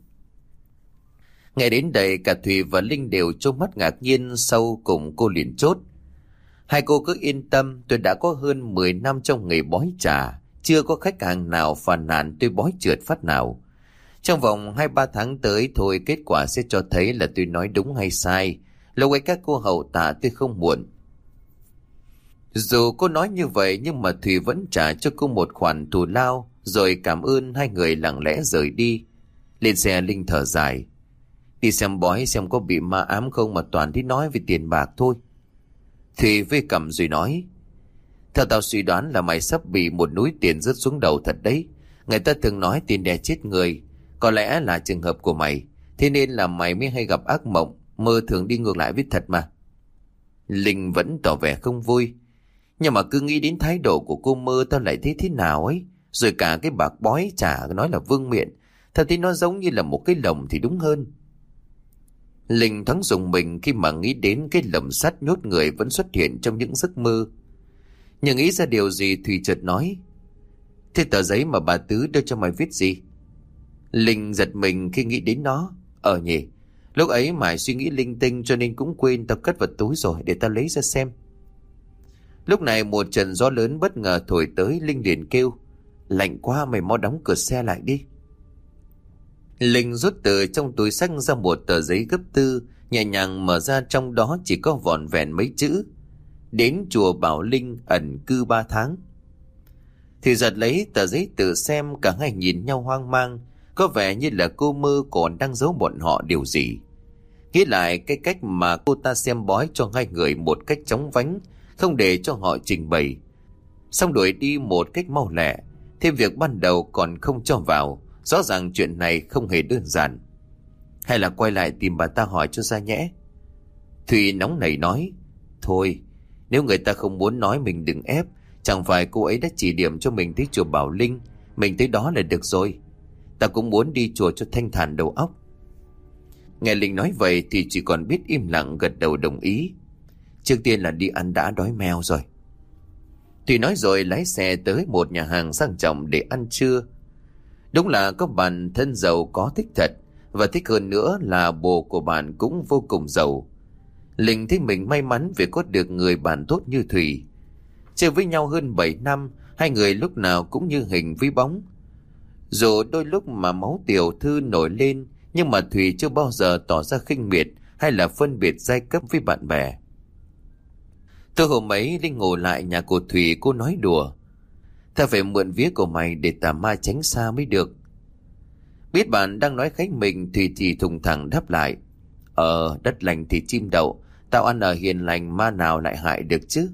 Nghe đến đây cả Thùy và Linh đều trông mắt ngạc nhiên. Sau cùng cô liền chốt: Hai cô cứ yên tâm, tôi đã có hơn 10 năm trong nghề bói trà, chưa có khách hàng nào phàn nàn tôi bói trượt phát nào. Trong vòng 2-3 tháng tới thôi, kết quả sẽ cho thấy là tôi nói đúng hay sai. Lúc ấy các cô hậu tạ tôi không muộn. Dù cô nói như vậy nhưng mà Thùy vẫn trả cho cô một khoản thù lao, rồi cảm ơn. Hai người lặng lẽ rời đi. Lên xe Linh thở dài: Đi xem bói xem có bị ma ám không mà toàn đi nói về tiền bạc thôi. Thùy vây cầm rồi nói: Theo tao suy đoán là mày sắp bị một núi tiền rớt xuống đầu thật đấy. Người ta thường nói tiền đè chết người, có lẽ là trường hợp của mày. Thế nên là mày mới hay gặp ác mộng, mơ thường đi ngược lại với thật mà. Linh vẫn tỏ vẻ không vui: Nhưng mà cứ nghĩ đến thái độ của cô Mơ tao lại thấy thế nào ấy. Rồi cả cái bạc bói chả nói là vương miện, tao thấy nó giống như là một cái lồng thì đúng hơn. Linh thoáng rùng mình khi mà nghĩ đến cái lồng sắt nhốt người vẫn xuất hiện trong những giấc mơ. Nhưng nghĩ ra điều gì Thùy chợt nói: Thế tờ giấy mà bà Tứ đưa cho mày viết gì? Linh giật mình khi nghĩ đến nó. Nhỉ, lúc ấy mày suy nghĩ linh tinh cho nên cũng quên, tao cất vào túi rồi, để tao lấy ra xem. Lúc này một trận gió lớn bất ngờ thổi tới. Linh liền kêu: Lạnh quá, mày mau đóng cửa xe lại đi. Linh rút từ trong túi xách ra một tờ giấy gấp tư, nhẹ nhàng mở ra, trong đó chỉ có vỏn vẹn mấy chữ: Đến chùa Bảo Linh ẩn cư 3 tháng. Thì giật lấy tờ giấy tự xem. Cả hai nhìn nhau hoang mang, có vẻ như là cô Mơ còn đang giấu bọn họ điều gì. Nghĩ lại cái cách mà cô ta xem bói cho hai người một cách chóng vánh, không để cho họ trình bày, xong đuổi đi một cách mau lẹ. Thêm việc ban đầu còn không cho vào, rõ ràng chuyện này không hề đơn giản. Hay là quay lại tìm bà ta hỏi cho ra nhẽ? Thùy nóng nảy nói: Thôi, nếu người ta không muốn nói mình đừng ép. Chẳng phải cô ấy đã chỉ điểm cho mình tới chùa Bảo Linh, mình tới đó là được rồi. Ta cũng muốn đi chùa cho thanh thản đầu óc. Nghe Linh nói vậy thì chỉ còn biết im lặng gật đầu đồng ý. Trước tiên là đi ăn đã, đói meo rồi. Thùy nói rồi lái xe tới một nhà hàng sang trọng để ăn trưa. Đúng là có bạn thân giàu có thích thật, và thích hơn nữa là bồ của bạn cũng vô cùng giàu. Linh thấy mình may mắn vì có được người bạn tốt như Thùy. Chơi với nhau hơn 7 năm, hai người lúc nào cũng như hình với bóng. Dù đôi lúc mà máu tiểu thư nổi lên, nhưng mà Thùy chưa bao giờ tỏ ra khinh miệt hay là phân biệt giai cấp với bạn bè. Tôi hôm ấy Linh ngồi lại nhà của Thùy, cô nói đùa: "Ta phải mượn vía của mày để tà ma tránh xa mới được." Biết bạn đang nói khánh mình, Thùy thì thùng thẳng đáp lại: Đất lành thì chim đậu, tao ăn ở hiền lành, ma nào lại hại được chứ."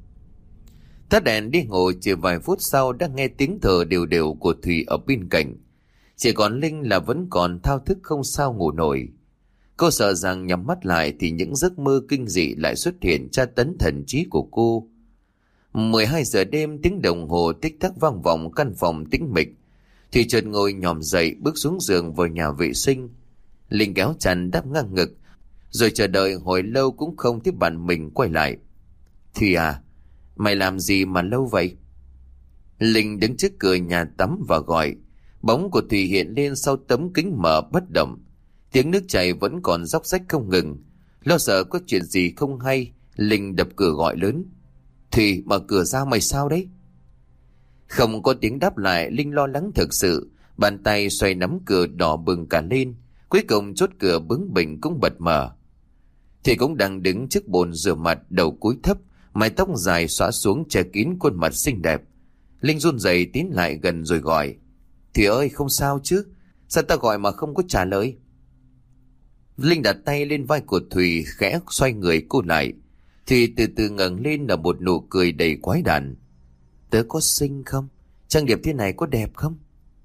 Tắt đèn đi ngủ, chỉ vài phút sau đã nghe tiếng thở đều đều của Thùy ở bên cạnh. Chỉ còn Linh là vẫn còn thao thức không sao ngủ nổi. Cô sợ rằng nhắm mắt lại thì những giấc mơ kinh dị lại xuất hiện tra tấn thần trí của cô. 12 giờ đêm, tiếng đồng hồ tích tắc vang vọng căn phòng tĩnh mịch. Thùy chợt ngồi nhòm dậy, bước xuống giường vào nhà vệ sinh. Linh kéo chăn đắp ngang ngực, rồi chờ đợi hồi lâu cũng không thấy bạn mình quay lại. "Thùy à, mày làm gì mà lâu vậy?" Linh đứng trước cửa nhà tắm và gọi. Bóng của Thùy hiện lên sau tấm kính mở bất động. Tiếng nước chảy vẫn còn róc rách không ngừng. Lo sợ có chuyện gì không hay, Linh đập cửa gọi lớn: "Thùy, mở cửa ra, mày sao đấy?" Không có tiếng đáp lại. Linh lo lắng thực sự, bàn tay xoay nắm cửa đỏ bừng cả lên. Cuối cùng chốt cửa bướng bỉnh cũng bật mở. Thì cũng đang đứng trước bồn rửa mặt, đầu cúi thấp, mái tóc dài xõa xuống che kín khuôn mặt xinh đẹp. Linh run rẩy tiến lại gần rồi gọi: "Thùy ơi, không sao chứ? Sao ta gọi mà không có trả lời?" Linh đặt tay lên vai của Thùy, khẽ xoay người cô lại. Thùy từ từ ngẩng lên là một nụ cười đầy quái đản: "Tớ có xinh không? Trang điểm thế này có đẹp không?"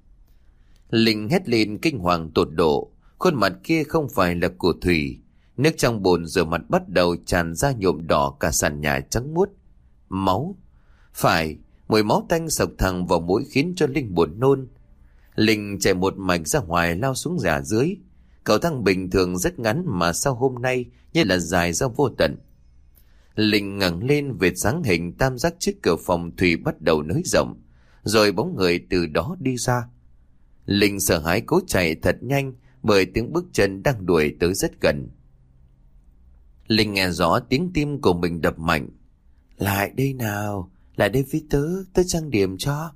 Linh hét lên kinh hoàng tột độ. Khuôn mặt kia không phải là của Thùy. Nước trong bồn rửa mặt bắt đầu tràn ra nhuộm đỏ cả sàn nhà trắng muốt. Máu. Phải, mùi máu tanh sộc thẳng vào mũi khiến cho Linh buồn nôn. Linh chạy một mạch ra ngoài, lao xuống nhà dưới. Cầu thang bình thường rất ngắn mà sao hôm nay như là dài ra vô tận. Linh ngẩng lên, vệt dáng hình tam giác trước cửa phòng Thùy bắt đầu nới rộng, rồi bóng người từ đó đi ra. Linh sợ hãi cố chạy thật nhanh, bởi tiếng bước chân đang đuổi tới rất gần. Linh nghe rõ tiếng tim của mình đập mạnh. "Lại đây nào, lại đây với tớ, tớ trang điểm cho."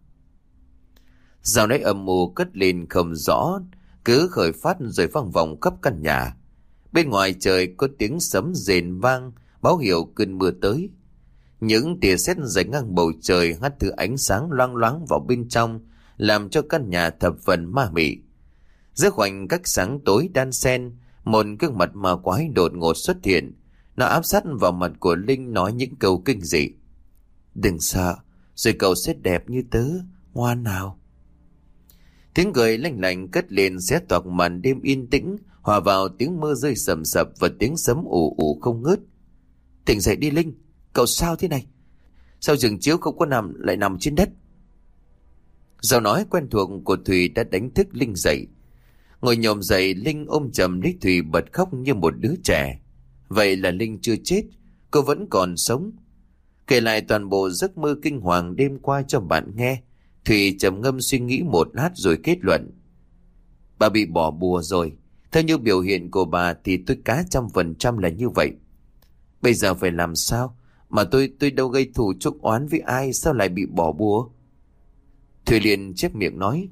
Dạo đấy âm mưu cất lên không rõ, cứ khởi phát rồi vang vọng khắp căn nhà. Bên ngoài trời có tiếng sấm rền vang, báo hiệu cơn mưa tới. Những tia sét rải ngang bầu trời hắt thứ ánh sáng loang loáng vào bên trong, làm cho căn nhà thập phần ma mị. Giữa khoảnh các sáng tối đan xen, một gương mặt ma quái đột ngột xuất hiện. Nó áp sát vào mặt của Linh, nói những câu kinh dị: "Đừng sợ, rồi cậu sẽ đẹp như tớ, ngoan nào." Tiếng cười lanh lảnh cất lên xé toạc màn đêm yên tĩnh, hòa vào tiếng mưa rơi sầm sập và tiếng sấm ù ù không ngớt. "Tỉnh dậy đi Linh, cậu sao thế này? Sao giường chiếu không có nằm lại nằm trên đất?" Giọng nói quen thuộc của Thùy đã đánh thức Linh dậy. Ngồi nhòm dậy, Linh ôm chầm lấy Thùy bật khóc như một đứa trẻ. Vậy là Linh chưa chết, cô vẫn còn sống. Kể lại toàn bộ giấc mơ kinh hoàng đêm qua cho bạn nghe, Thùy trầm ngâm suy nghĩ một lát rồi kết luận: "Bà bị bỏ bùa rồi. Theo như biểu hiện của bà thì tôi cá 100% là như vậy. Bây giờ phải làm sao? Mà tôi đâu gây thù chuốc oán với ai, sao lại bị bỏ bùa?" Thùy liền chép miệng nói: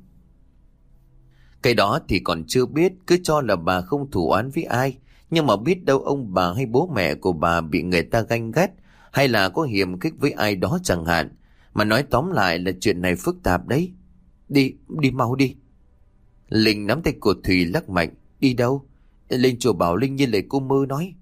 "Cái đó thì còn chưa biết, cứ cho là bà không thù oán với ai. Nhưng mà biết đâu ông bà hay bố mẹ của bà bị người ta ganh ghét, hay là có hiềm khích với ai đó chẳng hạn. Mà nói tóm lại là chuyện này phức tạp đấy. Đi mau đi." Linh nắm tay của Thùy lắc mạnh. "Đi đâu?" "Lên chùa Bảo Linh như lời cô Mơ nói."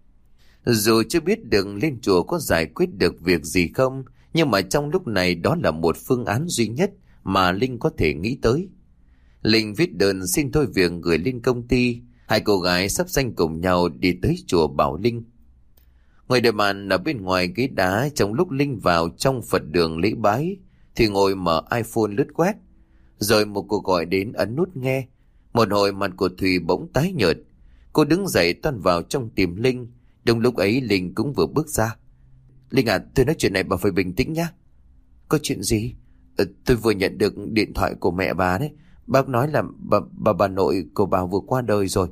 Dù chưa biết được lên chùa có giải quyết được việc gì không, nhưng mà trong lúc này đó là một phương án duy nhất mà Linh có thể nghĩ tới. Linh viết đơn xin thôi việc gửi lên công ty. Hai cô gái sắp xanh cùng nhau đi tới chùa Bảo Linh. Ngồi đợi bàn ở bên ngoài ghế đá, trong lúc Linh vào trong Phật đường lễ bái thì ngồi mở iPhone lướt quét. Rồi một cuộc gọi đến, ấn nút nghe. Một hồi mặt của Thùy bỗng tái nhợt. Cô đứng dậy toan vào trong tìm Linh. Đúng lúc ấy Linh cũng vừa bước ra. "Linh à, tôi nói chuyện này bà phải bình tĩnh nhé." "Có chuyện gì?" Tôi vừa nhận được điện thoại của mẹ bà đấy. Bác nói là bà nội của bà vừa qua đời rồi."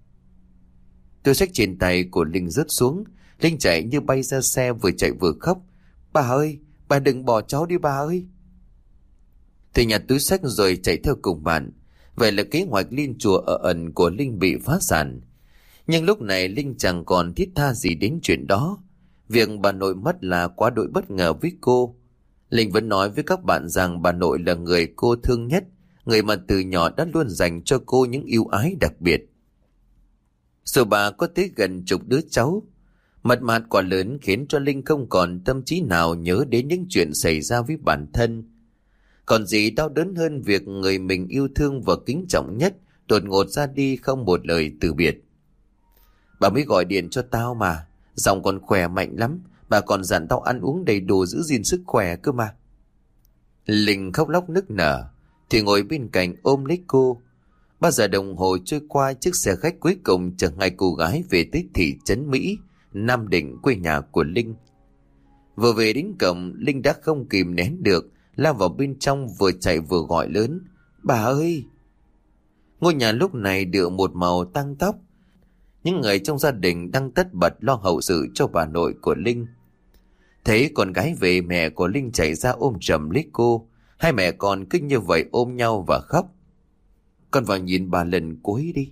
Túi xách trên tay của Linh rớt xuống. Linh chạy như bay ra xe, vừa chạy vừa khóc. "Bà ơi, bà đừng bỏ cháu đi bà ơi." thì nhặt túi xách rồi chạy theo cùng bạn. Vậy là kế hoạch lên chùa ở ẩn của Linh bị phá sản. Nhưng lúc này Linh chẳng còn thiết tha gì đến chuyện đó. Việc bà nội mất là quá đỗi bất ngờ với cô. Linh vẫn nói với các bạn rằng bà nội là người cô thương nhất, người mà từ nhỏ đã luôn dành cho cô những ưu ái đặc biệt. Rồi bà có tới gần chục đứa cháu. Mật mạt quá lớn khiến cho Linh không còn tâm trí nào nhớ đến những chuyện xảy ra với bản thân. Còn gì đau đớn hơn việc người mình yêu thương và kính trọng nhất đột ngột ra đi không một lời từ biệt. Bà mới gọi điện cho tao mà, giọng còn khỏe mạnh lắm, bà còn dặn tao ăn uống đầy đủ giữ gìn sức khỏe cơ mà. Linh khóc lóc nức nở, thì ngồi bên cạnh ôm lấy cô. 3 giờ đồng hồ trôi qua, chiếc xe khách cuối cùng chở hai cô gái về tới thị trấn Mỹ, Nam Định, quê nhà của Linh. Vừa về đến cổng, Linh đã không kìm nén được, lao vào bên trong vừa chạy vừa gọi lớn: "Bà ơi!" Ngôi nhà lúc này được một màu tang tóc. Những người trong gia đình đang tất bật lo hậu sự cho bà nội của Linh. Thấy con gái về, mẹ của Linh chạy ra ôm chầm lấy cô. Hai mẹ con cứ như vậy ôm nhau và khóc. "Con vào nhìn bà lần cuối đi."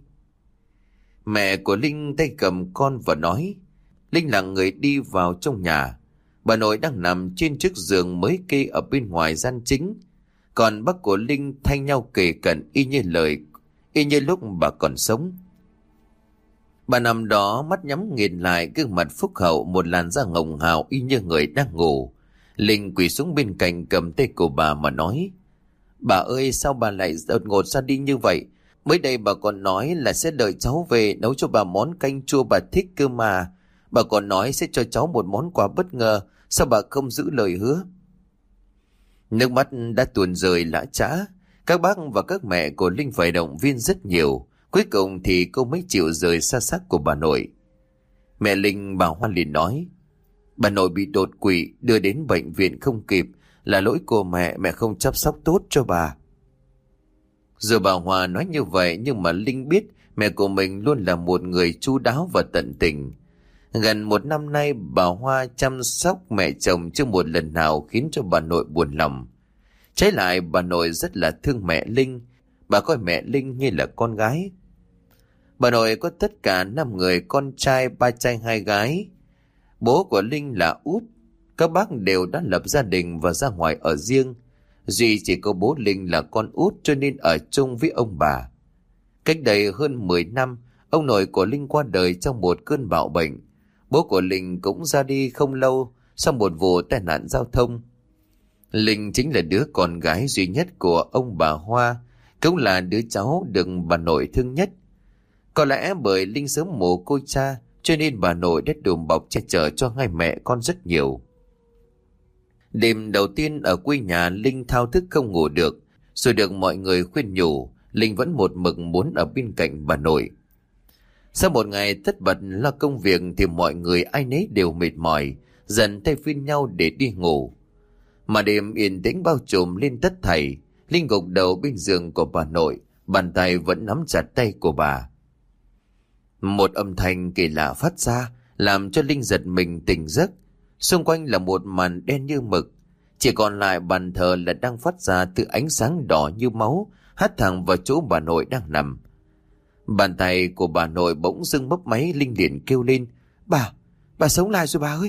Mẹ của Linh tay cầm con và nói. Linh là người đi vào trong nhà. Bà nội đang nằm trên chiếc giường mới kê ở bên ngoài gian chính. Còn bác của Linh thay nhau kề cận y như lúc bà còn sống. Bà nằm đó, mắt nhắm nghiền lại, gương mặt phúc hậu, một làn da hồng hào y như người đang ngủ. Linh quỳ xuống bên cạnh cầm tay của bà mà nói: "Bà ơi, sao bà lại đột ngột ra đi như vậy? Mới đây bà còn nói là sẽ đợi cháu về nấu cho bà món canh chua bà thích cơ mà. Bà còn nói sẽ cho cháu một món quà bất ngờ, sao bà không giữ lời hứa?" Nước mắt đã tuôn rơi lã chã. Các bác và các mẹ của Linh phải động viên rất nhiều. Cuối cùng thì cô mới chịu rời xa xác của bà nội. Mẹ Linh, bà Hoa liền nói: "Bà nội bị đột quỵ, đưa đến bệnh viện không kịp, là lỗi của mẹ không chăm sóc tốt cho bà." Giờ bà Hoa nói như vậy, nhưng mà Linh biết mẹ của mình luôn là một người chu đáo và tận tình. Gần 1 năm nay, bà Hoa chăm sóc mẹ chồng chưa một lần nào khiến cho bà nội buồn lòng. Trái lại, bà nội rất là thương mẹ Linh. Bà coi mẹ Linh như là con gái. Bà nội có tất cả 5 người con trai, 3 trai 2 gái. Bố của Linh là út. Các bác đều đã lập gia đình và ra ngoài ở riêng. Duy chỉ có bố Linh là con út cho nên ở chung với ông bà. Cách đây hơn 10 năm, ông nội của Linh qua đời trong một cơn bạo bệnh. Bố của Linh cũng ra đi không lâu sau một vụ tai nạn giao thông. Linh chính là đứa con gái duy nhất của ông bà Hoa, cũng là đứa cháu được bà nội thương nhất. Có lẽ bởi Linh sớm mồ côi cha, cho nên bà nội đã đùm bọc che chở cho hai mẹ con rất nhiều. Đêm đầu tiên ở quê nhà, Linh thao thức không ngủ được. Rồi được mọi người khuyên nhủ, Linh vẫn một mực muốn ở bên cạnh bà nội. Sau một ngày tất bật lo công việc thì mọi người ai nấy đều mệt mỏi, dần thay phiên nhau để đi ngủ. Mà đêm yên tĩnh bao trùm lên tất thảy. Linh gục đầu bên giường của bà nội, bàn tay vẫn nắm chặt tay của bà. Một âm thanh kỳ lạ phát ra, làm cho Linh giật mình tỉnh giấc. Xung quanh là một màn đen như mực, chỉ còn lại bàn thờ là đang phát ra từ ánh sáng đỏ như máu, hắt thẳng vào chỗ bà nội đang nằm. Bàn tay của bà nội bỗng dưng mấp máy. Linh liền kêu lên: Bà sống lại rồi bà ơi!"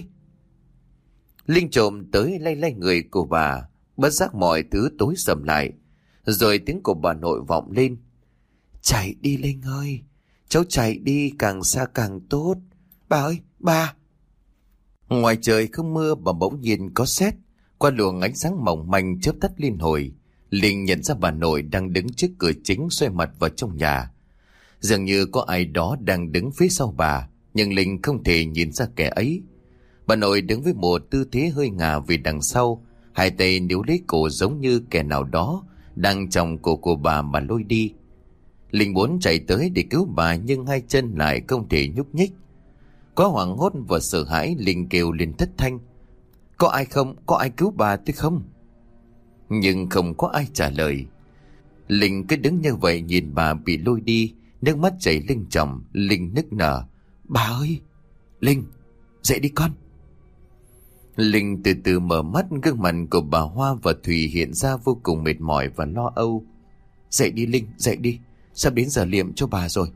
Linh trộm tới lay lay người của bà, bất giác mọi thứ tối sầm lại. Rồi tiếng của bà nội vọng lên: "Chạy đi Linh ơi, cháu chạy đi, càng xa càng tốt. Bà ơi, bà!" Ngoài trời không mưa mà bỗng nhiên có sét. Qua luồng ánh sáng mỏng manh chớp tắt liên hồi, Linh nhận ra bà nội đang đứng trước cửa chính xoay mặt vào trong nhà. Dường như có ai đó đang đứng phía sau bà, nhưng Linh không thể nhìn ra kẻ ấy. Bà nội đứng với một tư thế hơi ngả về đằng sau, hai tay níu lấy cổ giống như kẻ nào đó đang trong cổ của bà mà lôi đi. Linh muốn chạy tới để cứu bà, nhưng hai chân lại không thể nhúc nhích. Quá hoảng hốt và sợ hãi, Linh kêu lên thất thanh: "Có ai không? Có ai cứu bà tôi không?" Nhưng không có ai trả lời. Linh cứ đứng như vậy nhìn bà bị lôi đi, nước mắt chảy lưng tròng. Linh nức nở: "Bà ơi! Linh, dậy đi con!" Linh từ từ mở mắt, gương mặt của bà Hoa và Thùy hiện ra vô cùng mệt mỏi và lo âu. Dậy đi Linh, dậy đi, sắp đến giờ liệm cho bà rồi.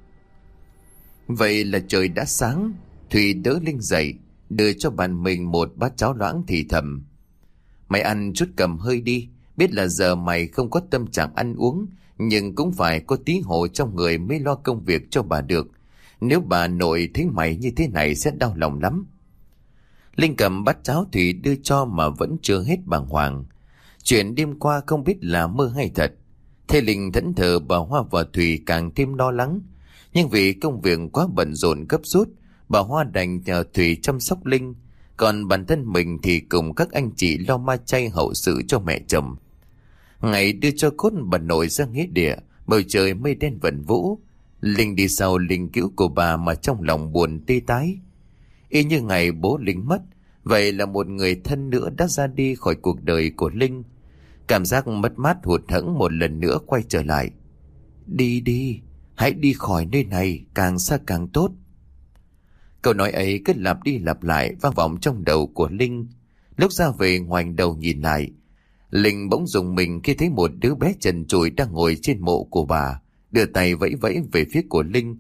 Vậy là trời đã sáng. Thùy đỡ Linh dậy, đưa cho bạn mình một bát cháo loãng thì thầm. Mày ăn chút cầm hơi đi, biết là giờ mày không có tâm trạng ăn uống, nhưng cũng phải có tí hộ trong người mới lo công việc cho bà được. Nếu bà nội thấy mày như thế này sẽ đau lòng lắm. Linh cầm bát cháo Thùy đưa cho mà vẫn chưa hết bàng hoàng. Chuyện đêm qua không biết là mơ hay thật. Thế Linh thẫn thờ, bà Hoa và Thùy càng thêm lo lắng. Nhưng vì công việc quá bận rộn gấp rút, bà Hoa đành nhờ Thùy chăm sóc Linh. Còn bản thân mình thì cùng các anh chị lo ma chay hậu sự cho mẹ chồng. Ngày đưa cho cốt bà nội ra nghĩa địa, bầu trời mây đen vần vũ. Linh đi sau linh cữu của bà mà trong lòng buồn tê tái. Y như ngày bố Linh mất, vậy là một người thân nữa đã ra đi khỏi cuộc đời của Linh. Cảm giác mất mát hụt hẫng một lần nữa quay trở lại. Đi đi, hãy đi khỏi nơi này, càng xa càng tốt. Câu nói ấy cứ lặp đi lặp lại vang vọng trong đầu của Linh. Lúc ra về ngoảnh đầu nhìn lại, Linh bỗng rùng mình khi thấy một đứa bé trần trụi đang ngồi trên mộ của bà, đưa tay vẫy vẫy về phía của Linh.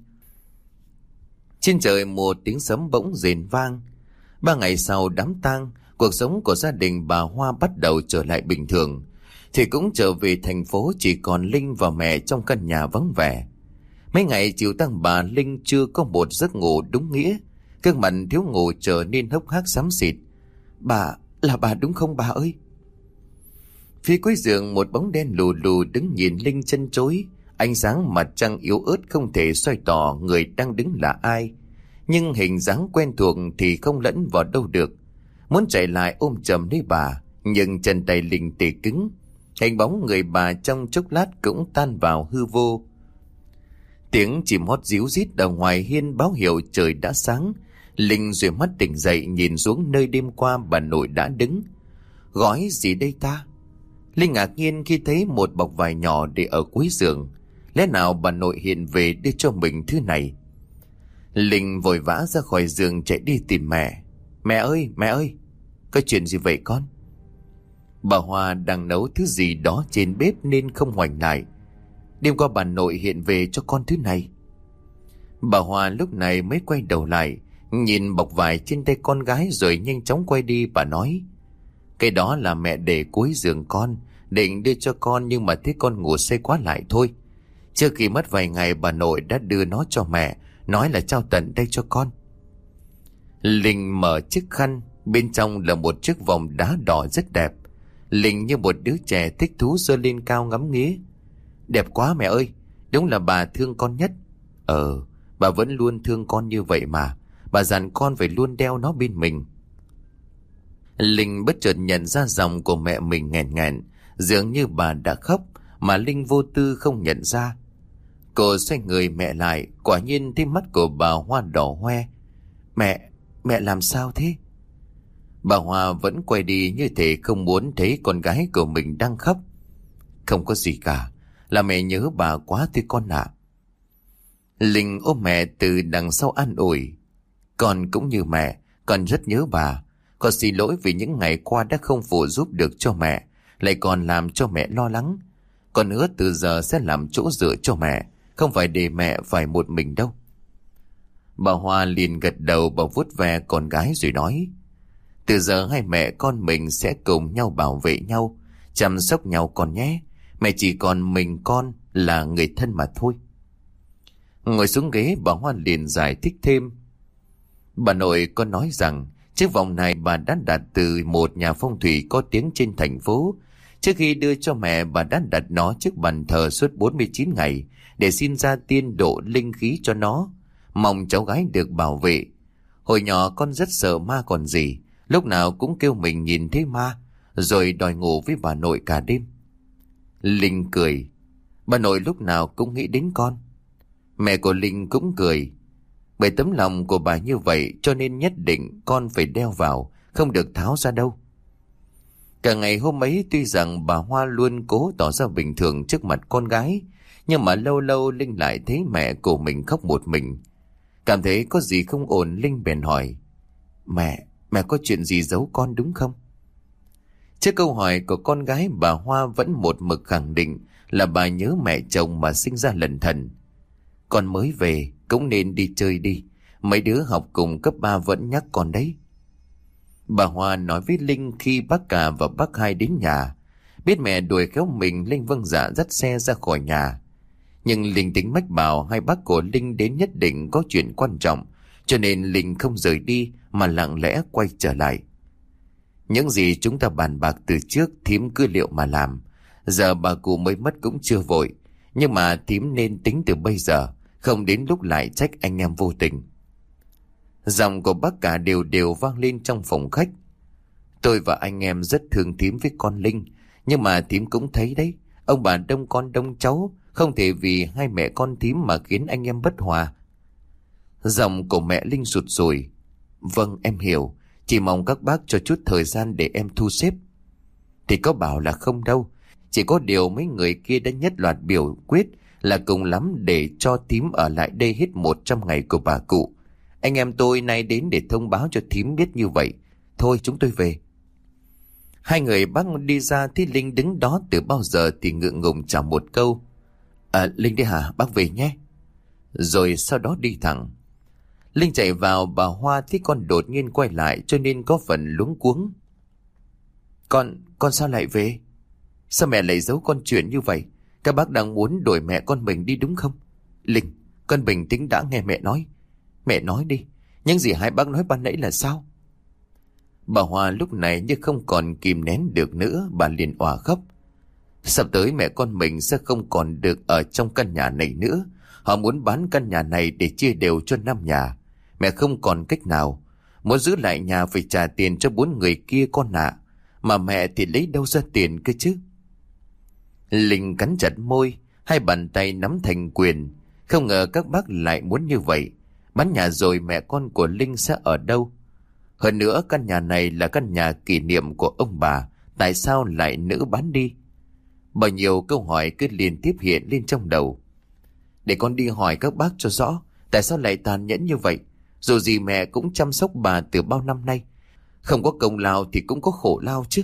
Trên trời một tiếng sấm bỗng rền vang. 3 ngày sau đám tang, cuộc sống của gia đình bà Hoa bắt đầu trở lại bình thường. Thì cũng trở về thành phố, chỉ còn Linh và mẹ trong căn nhà vắng vẻ. Mấy ngày chiều tang bà, Linh chưa có một giấc ngủ đúng nghĩa. Gương mặt thiếu ngủ trở nên hốc hác xám xịt. Bà, là bà đúng không bà ơi? Phía cuối giường một bóng đen lù lù đứng nhìn Linh chân chối. Ánh sáng mặt trăng yếu ớt không thể soi tỏ người đang đứng là ai. Nhưng hình dáng quen thuộc thì không lẫn vào đâu được. Muốn chạy lại ôm chầm lấy bà, nhưng chân tay Linh tê cứng. Hình bóng người bà trong chốc lát cũng tan vào hư vô. Tiếng chim hót ríu rít ở ngoài hiên báo hiệu trời đã sáng. Linh duỗi mắt tỉnh dậy, nhìn xuống nơi đêm qua bà nội đã đứng. Gói gì đây ta? Linh ngạc nhiên khi thấy một bọc vải nhỏ để ở cuối giường. Lẽ nào bà nội hiện về đưa cho mình thứ này? Linh vội vã ra khỏi giường chạy đi tìm mẹ. Mẹ ơi, mẹ ơi, có chuyện gì vậy con? Bà Hoa đang nấu thứ gì đó trên bếp nên không ngoảnh lại. Đêm qua bà nội hiện về cho con thứ này. Bà Hoa lúc này mới quay đầu lại, nhìn bọc vải trên tay con gái rồi nhanh chóng quay đi. Bà nói, cái đó là mẹ để cuối giường con, định đưa cho con nhưng mà thấy con ngủ say quá lại thôi. Trước khi mất vài ngày bà nội đã đưa nó cho mẹ, nói là trao tận đây cho con. Linh mở chiếc khăn, bên trong là một chiếc vòng đá đỏ rất đẹp. Linh như một đứa trẻ thích thú giơ lên cao ngắm nghía. Đẹp quá mẹ ơi, đúng là bà thương con nhất. Bà vẫn luôn thương con như vậy mà. Bà dặn con phải luôn đeo nó bên mình. Linh bất chợt nhận ra giọng của mẹ mình nghẹn nghẹn, dường như bà đã khóc mà Linh vô tư không nhận ra. Cô xoay người mẹ lại, quả nhiên thấy mắt của bà Hoa đỏ hoe. Mẹ làm sao thế? Bà Hoa vẫn quay đi như thể không muốn thấy con gái của mình đang khóc. Không có gì cả, là mẹ nhớ bà quá thôi con ạ. Linh ôm mẹ từ đằng sau an ủi. Con cũng như mẹ, con rất nhớ bà. Con xin lỗi vì những ngày qua đã không phụ giúp được cho mẹ, lại còn làm cho mẹ lo lắng. Con hứa từ giờ sẽ làm chỗ dựa cho mẹ, không phải để mẹ phải một mình đâu. Bà Hoa liền gật đầu, bà vuốt ve con gái rồi nói, từ giờ hai mẹ con mình sẽ cùng nhau bảo vệ nhau, chăm sóc nhau con nhé. Mẹ chỉ còn mình con là người thân mà thôi. Ngồi xuống ghế, bà Hoa liền giải thích thêm. Bà nội có nói rằng chiếc vòng này bà đã đặt từ một nhà phong thủy có tiếng trên thành phố. Trước khi đưa cho mẹ, bà đã đặt nó trước bàn thờ suốt 49 ngày để xin ra tiên độ linh khí cho nó, mong cháu gái được bảo vệ. Hồi nhỏ con rất sợ ma còn gì, lúc nào cũng kêu mình nhìn thấy ma, rồi đòi ngủ với bà nội cả đêm. Linh cười. Bà nội lúc nào cũng nghĩ đến con. Mẹ của Linh cũng cười. Bởi tấm lòng của bà như vậy cho nên nhất định con phải đeo vào, không được tháo ra đâu. Cả ngày hôm ấy tuy rằng bà Hoa luôn cố tỏ ra bình thường trước mặt con gái, nhưng mà lâu lâu Linh lại thấy mẹ của mình khóc một mình. Cảm thấy có gì không ổn, Linh bèn hỏi. mẹ có chuyện gì giấu con đúng không? Trước câu hỏi của con gái, bà Hoa vẫn một mực khẳng định là bà nhớ mẹ chồng mà sinh ra lẩn thẩn. Con mới về cũng nên đi chơi đi, mấy đứa học cùng cấp 3 vẫn nhắc con đấy. Bà Hoa nói với Linh khi bác Cả và bác Hai đến nhà. Biết mẹ đuổi khéo mình, Linh vâng dạ dắt xe ra khỏi nhà. Nhưng Linh tính mách bảo hai bác của Linh đến nhất định có chuyện quan trọng, cho nên Linh không rời đi mà lặng lẽ quay trở lại. Những gì chúng ta bàn bạc từ trước thím cứ liệu mà làm. Giờ bà cụ mới mất cũng chưa vội, nhưng mà thím nên tính từ bây giờ, không đến lúc lại trách anh em vô tình. Giọng của bác Cả đều đều vang lên trong phòng khách. Tôi và anh em rất thương thím với con Linh, nhưng mà thím cũng thấy đấy, ông bà đông con đông cháu, không thể vì hai mẹ con thím mà khiến anh em bất hòa. Giọng của mẹ Linh sụt sùi. Vâng, em hiểu, chỉ mong các bác cho chút thời gian để em thu xếp. Thì có bảo là không đâu, chỉ có điều mấy người kia đã nhất loạt biểu quyết là cùng lắm để cho thím ở lại đây hết 100 ngày của bà cụ. Anh em tôi nay đến để thông báo cho thím biết như vậy. Thôi chúng tôi về. Hai người bác đi ra thì Linh đứng đó từ bao giờ thì ngượng ngùng chào một câu. Linh đi hả, bác về nhé. Rồi sau đó đi thẳng. Linh chạy vào, bà Hoa thấy con đột nhiên quay lại cho nên có phần luống cuống. Con sao lại về? Sao mẹ lại giấu con chuyện như vậy? Các bác đang muốn đuổi mẹ con mình đi đúng không? Linh, con bình tĩnh đã, nghe mẹ nói. Mẹ nói đi, những gì hai bác nói ban nãy là sao? Bà Hoa lúc này như không còn kìm nén được nữa, bà liền òa khóc. Sắp tới mẹ con mình sẽ không còn được ở trong căn nhà này nữa. Họ muốn bán căn nhà này để chia đều cho 5 nhà. Mẹ không còn cách nào. Muốn giữ lại nhà phải trả tiền cho 4 người kia con ạ. Mà mẹ thì lấy đâu ra tiền cơ chứ? Linh cắn chặt môi, hai bàn tay nắm thành quyền. Không ngờ các bác lại muốn như vậy. Bán nhà rồi mẹ con của Linh sẽ ở đâu? Hơn nữa căn nhà này là căn nhà kỷ niệm của ông bà. Tại sao lại nỡ bán đi? Bao nhiêu câu hỏi cứ liên tiếp hiện lên trong đầu. Để con đi hỏi các bác cho rõ, tại sao lại tàn nhẫn như vậy? Dù gì mẹ cũng chăm sóc bà từ bao năm nay. Không có công lao thì cũng có khổ lao chứ.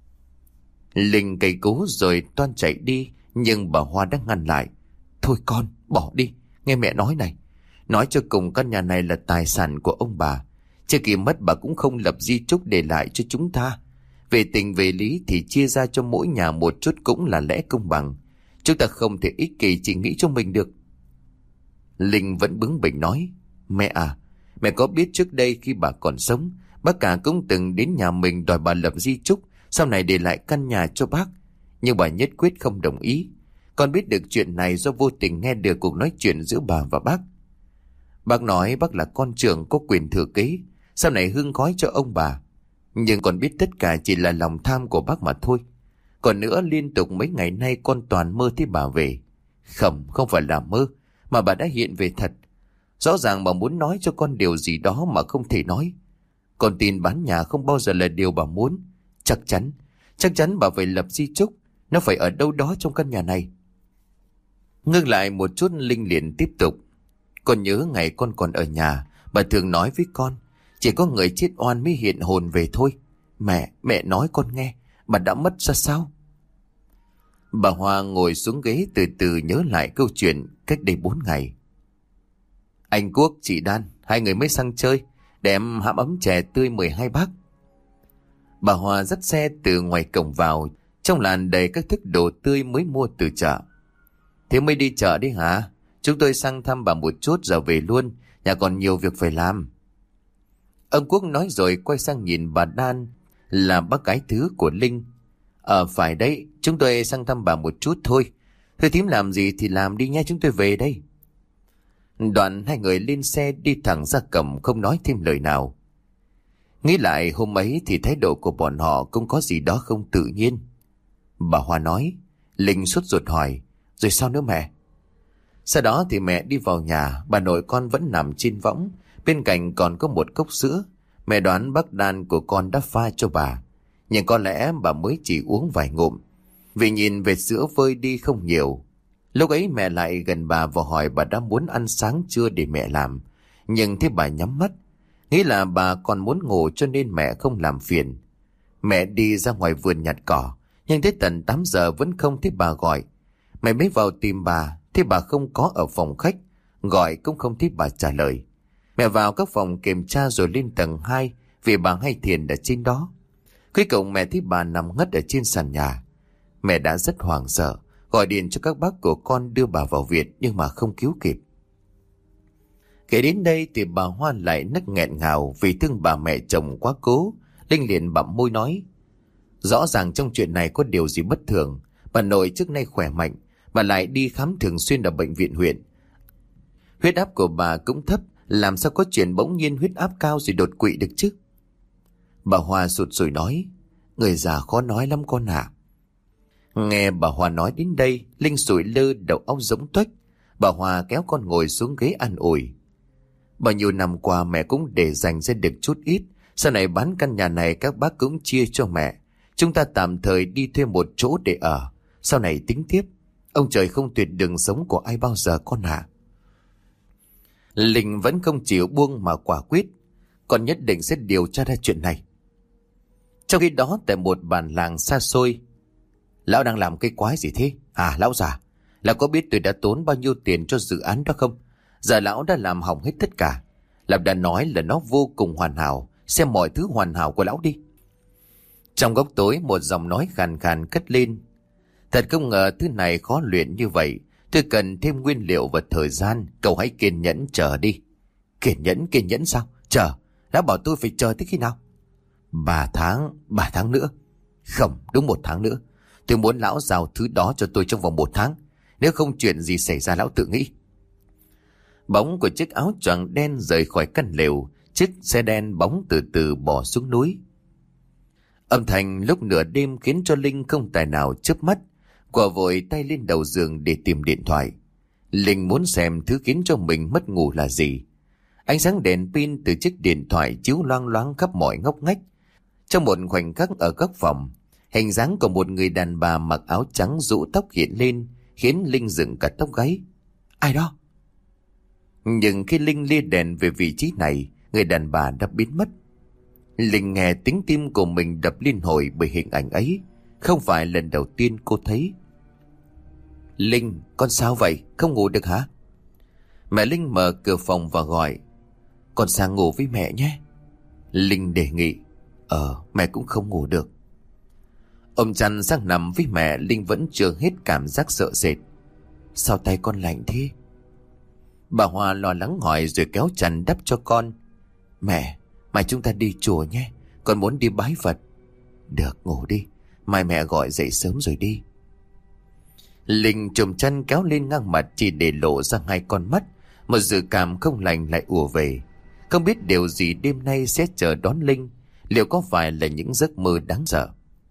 Linh cày cú rồi toan chạy đi, nhưng bà Hoa đã ngăn lại. Thôi con, bỏ đi, nghe mẹ nói này. Nói cho cùng căn nhà này là tài sản của ông bà. Trước khi mất bà cũng không lập di chúc để lại cho chúng ta. Về tình về lý thì chia ra cho mỗi nhà một chút cũng là lẽ công bằng. Chúng ta không thể ích kỷ chỉ nghĩ cho mình được. Linh vẫn bướng bỉnh nói. Mẹ à, mẹ có biết trước đây khi bà còn sống, bác Cả cũng từng đến nhà mình đòi bà lập di chúc, sau này để lại căn nhà cho bác. Nhưng bà nhất quyết không đồng ý. Con biết được chuyện này do vô tình nghe được cuộc nói chuyện giữa bà và bác. Bác nói bác là con trưởng có quyền thừa kế, sau này hương khói cho ông bà. Nhưng con biết tất cả chỉ là lòng tham của bác mà thôi. Còn nữa, liên tục mấy ngày nay con toàn mơ thấy bà về. Không phải là mơ, mà bà đã hiện về thật. Rõ ràng bà muốn nói cho con điều gì đó mà không thể nói. Con tin bán nhà không bao giờ là điều bà muốn. Chắc chắn bà phải lập di chúc. Nó phải ở đâu đó trong căn nhà này. Ngưng lại một chút, Linh liền tiếp tục. Con nhớ ngày con còn ở nhà, bà thường nói với con, chỉ có người chết oan mới hiện hồn về thôi. Mẹ nói con nghe, bà đã mất ra sao? Bà Hoa ngồi xuống ghế từ từ nhớ lại câu chuyện cách đây 4 ngày. Anh Quốc, chị Đan, hai người mới sang chơi, để em hãm ấm chè tươi mời hai bác. Bà Hoa dắt xe từ ngoài cổng vào, trong làn đầy các thức đồ tươi mới mua từ chợ. Thế mới đi chợ đi hả? Chúng tôi sang thăm bà một chút rồi về luôn, nhà còn nhiều việc phải làm. Ông Quốc nói rồi quay sang nhìn bà Đan, là bác gái thứ của Linh. Phải đấy, chúng tôi sang thăm bà một chút thôi. Thôi thím làm gì thì làm đi nha, chúng tôi về đây. Đoạn hai người lên xe đi thẳng ra cổng, không nói thêm lời nào. Nghĩ lại hôm ấy thì thái độ của bọn họ cũng có gì đó không tự nhiên. Bà Hoa nói. Linh sốt ruột hỏi. Rồi sao nữa mẹ? Sau đó thì mẹ đi vào nhà, bà nội con vẫn nằm trên võng, bên cạnh còn có một cốc sữa. Mẹ đoán bác Đan của con đã pha cho bà, nhưng có lẽ bà mới chỉ uống vài ngụm, vì nhìn vệt sữa vơi đi không nhiều. Lúc ấy mẹ lại gần bà và hỏi bà đã muốn ăn sáng chưa để mẹ làm, nhưng thấy bà nhắm mắt. Nghĩ là bà còn muốn ngủ cho nên mẹ không làm phiền. Mẹ đi ra ngoài vườn nhặt cỏ, nhưng tới tận 8 giờ vẫn không thấy bà gọi. Mẹ mới vào tìm bà, thấy bà không có ở phòng khách, gọi cũng không thấy bà trả lời. Mẹ vào các phòng kiểm tra rồi lên tầng 2 vì bà hay thiền ở trên đó. Cuối cùng mẹ thấy bà nằm ngất ở trên sàn nhà. Mẹ đã rất hoảng sợ, gọi điện cho các bác của con đưa bà vào viện nhưng mà không cứu kịp. Kể đến đây thì bà Hoa lại nấc nghẹn ngào vì thương bà mẹ chồng quá cố. Linh liền bặm môi nói: rõ ràng trong chuyện này có điều gì bất thường. Bà nội trước nay khỏe mạnh, bà lại đi khám thường xuyên ở bệnh viện huyện. Huyết áp của bà cũng thấp, làm sao có chuyện bỗng nhiên huyết áp cao rồi đột quỵ được chứ? Bà Hoa sụt sùi nói: người già khó nói lắm con ạ. Nghe bà Hoa nói đến đây, Linh sụi lơ, đầu óc rỗng tuếch. Bà Hoa kéo con ngồi xuống ghế an ủi: bao nhiêu năm qua mẹ cũng để dành ra được chút ít, sau này bán căn nhà này các bác cũng chia cho mẹ. Chúng ta tạm thời đi thuê một chỗ để ở, sau này tính tiếp. Ông trời không tuyệt đường sống của ai bao giờ con ạ. Linh vẫn không chịu buông mà quả quyết: con nhất định sẽ điều tra ra chuyện này. Trong khi đó tại một bản làng xa xôi: lão đang làm cái quái gì thế? À lão già, là có biết tôi đã tốn bao nhiêu tiền cho dự án đó không? Giờ lão đã làm hỏng hết tất cả. Lão đã nói là nó vô cùng hoàn hảo, xem mọi thứ hoàn hảo của lão đi. Trong góc tối một giọng nói khàn khàn cất lên: thật không ngờ thứ này khó luyện như vậy. Tôi cần thêm nguyên liệu và thời gian, cậu hãy kiên nhẫn chờ đi. Kiên nhẫn sao? Chờ? Lão bảo tôi phải chờ tới khi nào? 3 tháng nữa. Không, đúng 1 tháng nữa. Tôi muốn lão giao thứ đó cho tôi trong vòng 1 tháng. Nếu không chuyện gì xảy ra lão tự nghĩ. Bóng của chiếc áo choàng đen rời khỏi căn lều. Chiếc xe đen bóng từ từ bỏ xuống núi. Âm thanh lúc nửa đêm khiến cho Linh không tài nào chớp mắt. Quả vội tay lên đầu giường để tìm điện thoại. Linh muốn xem thứ khiến cho mình mất ngủ là gì. Ánh sáng đèn pin từ chiếc điện thoại chiếu loang loáng khắp mọi ngóc ngách. Trong một khoảnh khắc ở góc phòng, hình dáng của một người đàn bà mặc áo trắng rũ tóc hiện lên, khiến Linh dựng cả tóc gáy. Ai đó? Nhưng khi Linh lia đèn về vị trí này, người đàn bà đã biến mất. Linh nghe tiếng tim của mình đập liên hồi bởi hình ảnh ấy. Không phải lần đầu tiên cô thấy. Linh, con sao vậy? Không ngủ được hả? Mẹ Linh mở cửa phòng và gọi: con sang ngủ với mẹ nhé. Linh đề nghị: mẹ cũng không ngủ được. Ôm chăn sang nằm với mẹ, Linh vẫn chưa hết cảm giác sợ sệt. Sao tay con lạnh thế? Bà Hoa lo lắng hỏi rồi kéo chăn đắp cho con. Mẹ, mai chúng ta đi chùa nhé, con muốn đi bái Phật. Được, ngủ đi, mai mẹ gọi dậy sớm rồi đi. Linh chùm chăn kéo lên ngang mặt chỉ để lộ ra 2 con mắt. Một dự cảm không lành lại ùa về. Không biết điều gì đêm nay sẽ chờ đón Linh. Liệu có phải là những giấc mơ đáng sợ?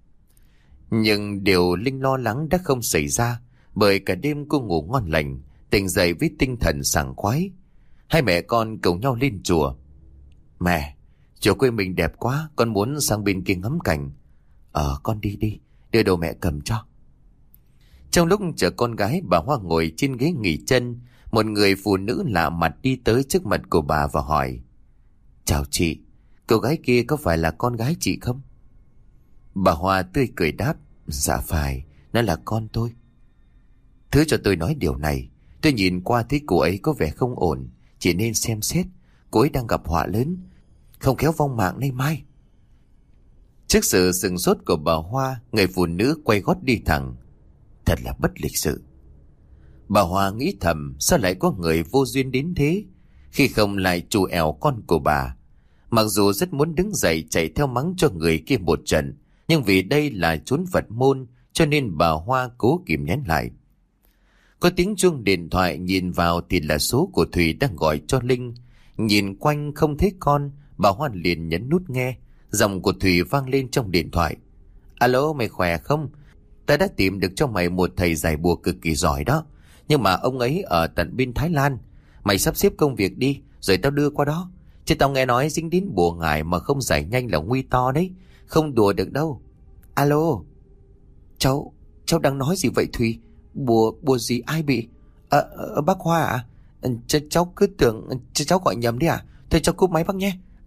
Nhưng điều Linh lo lắng đã không xảy ra, bởi cả đêm cô ngủ ngon lành, tỉnh dậy với tinh thần sảng khoái. Hai mẹ con cùng nhau lên chùa. Mẹ, chùa quê mình đẹp quá, con muốn sang bên kia ngắm cảnh. Con đi đi, đưa đồ mẹ cầm cho. Trong lúc chờ con gái, bà Hoa ngồi trên ghế nghỉ chân. Một người phụ nữ lạ mặt đi tới trước mặt của bà và hỏi: chào chị, cô gái kia có phải là con gái chị không? Bà Hoa tươi cười đáp: dạ phải, nó là con tôi. Thứ cho tôi nói điều này. Tôi nhìn qua thấy cô ấy có vẻ không ổn, chỉ nên xem xét. Cô ấy đang gặp họa lớn, không khéo vong mạng nay mai. Trước sự sửng sốt của bà Hoa, người phụ nữ quay gót đi thẳng. Thật là bất lịch sự. Bà Hoa nghĩ thầm, sao lại có người vô duyên đến thế, khi không lại trù ẻo con của bà. Mặc dù rất muốn đứng dậy chạy theo mắng cho người kia một trận, nhưng vì đây là chốn Phật môn, cho nên bà Hoa cố kìm nén lại. Có tiếng chuông điện thoại, nhìn vào thì là số của Thùy đang gọi cho Linh. Nhìn quanh không thấy con, bà Hoa liền nhấn nút nghe. Giọng của Thùy vang lên trong điện thoại. Alo, mày khỏe không? Ta đã tìm được cho mày một thầy giải bùa cực kỳ giỏi đó, nhưng mà ông ấy ở tận bên Thái Lan. Mày sắp xếp công việc đi, rồi tao đưa qua đó. Chứ tao nghe nói dính đến bùa ngải mà không giải nhanh là nguy to đấy, không đùa được đâu. Alo. Cháu đang nói gì vậy Thùy? Bùa gì, ai bị? Bác Hoa à? Cháu cứ tưởng cháu gọi nhầm đi à? Thôi cháu cúp máy bác nhé.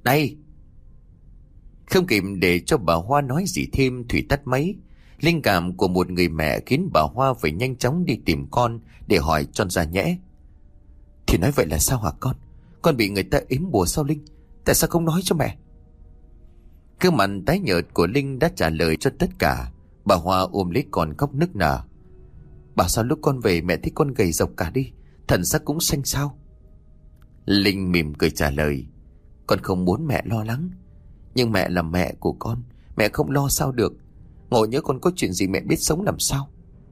Này! Không kịp để cho bà Hoa nói gì thêm, Thủy tắt máy. Linh cảm của một người mẹ khiến bà Hoa phải nhanh chóng đi tìm con để hỏi cho ra nhẽ. Thì nói vậy là sao hả con? Con bị người ta ếm bùa sao Linh? Tại sao không nói cho mẹ? Gương mặt tái nhợt của Linh đã trả lời cho tất cả. Bà Hoa ôm lấy con khóc nức nở. Bảo sao lúc con về mẹ thấy con gầy rộc cả đi, thần sắc cũng xanh xao. Linh mỉm cười trả lời. Con không muốn mẹ lo lắng, nhưng mẹ là mẹ của con, mẹ không lo sao được. Ngộ nhớ con có chuyện gì mẹ biết sống làm sao.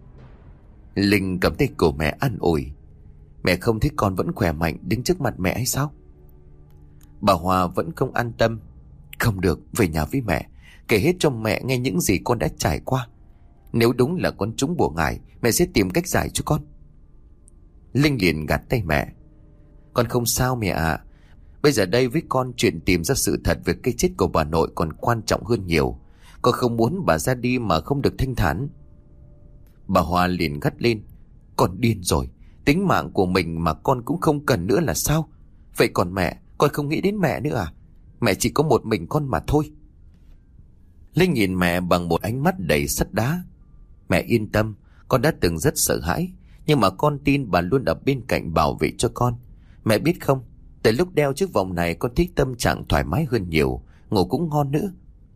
Linh cầm tay cổ mẹ an ủi. Mẹ không thấy con vẫn khỏe mạnh đứng trước mặt mẹ hay sao? Bà Hoa vẫn không an tâm. Không được, về nhà với mẹ, kể hết cho mẹ nghe những gì con đã trải qua. Nếu đúng là con trúng bùa ngải, mẹ sẽ tìm cách giải cho con. Linh liền gạt tay mẹ. Con không sao mẹ ạ. Bây giờ đây với con, chuyện tìm ra sự thật về cái chết của bà nội còn quan trọng hơn nhiều. Con không muốn bà ra đi mà không được thanh thản. Bà Hoa liền gắt lên. Con điên rồi, tính mạng của mình mà con cũng không cần nữa là sao? Vậy còn mẹ, con không nghĩ đến mẹ nữa à? Mẹ chỉ có một mình con mà thôi. Linh nhìn mẹ bằng một ánh mắt đầy sắt đá. Mẹ yên tâm, con đã từng rất sợ hãi, nhưng mà con tin bà luôn ở bên cạnh bảo vệ cho con. Mẹ biết không, từ lúc đeo chiếc vòng này con thấy tâm trạng thoải mái hơn nhiều, ngủ cũng ngon nữa.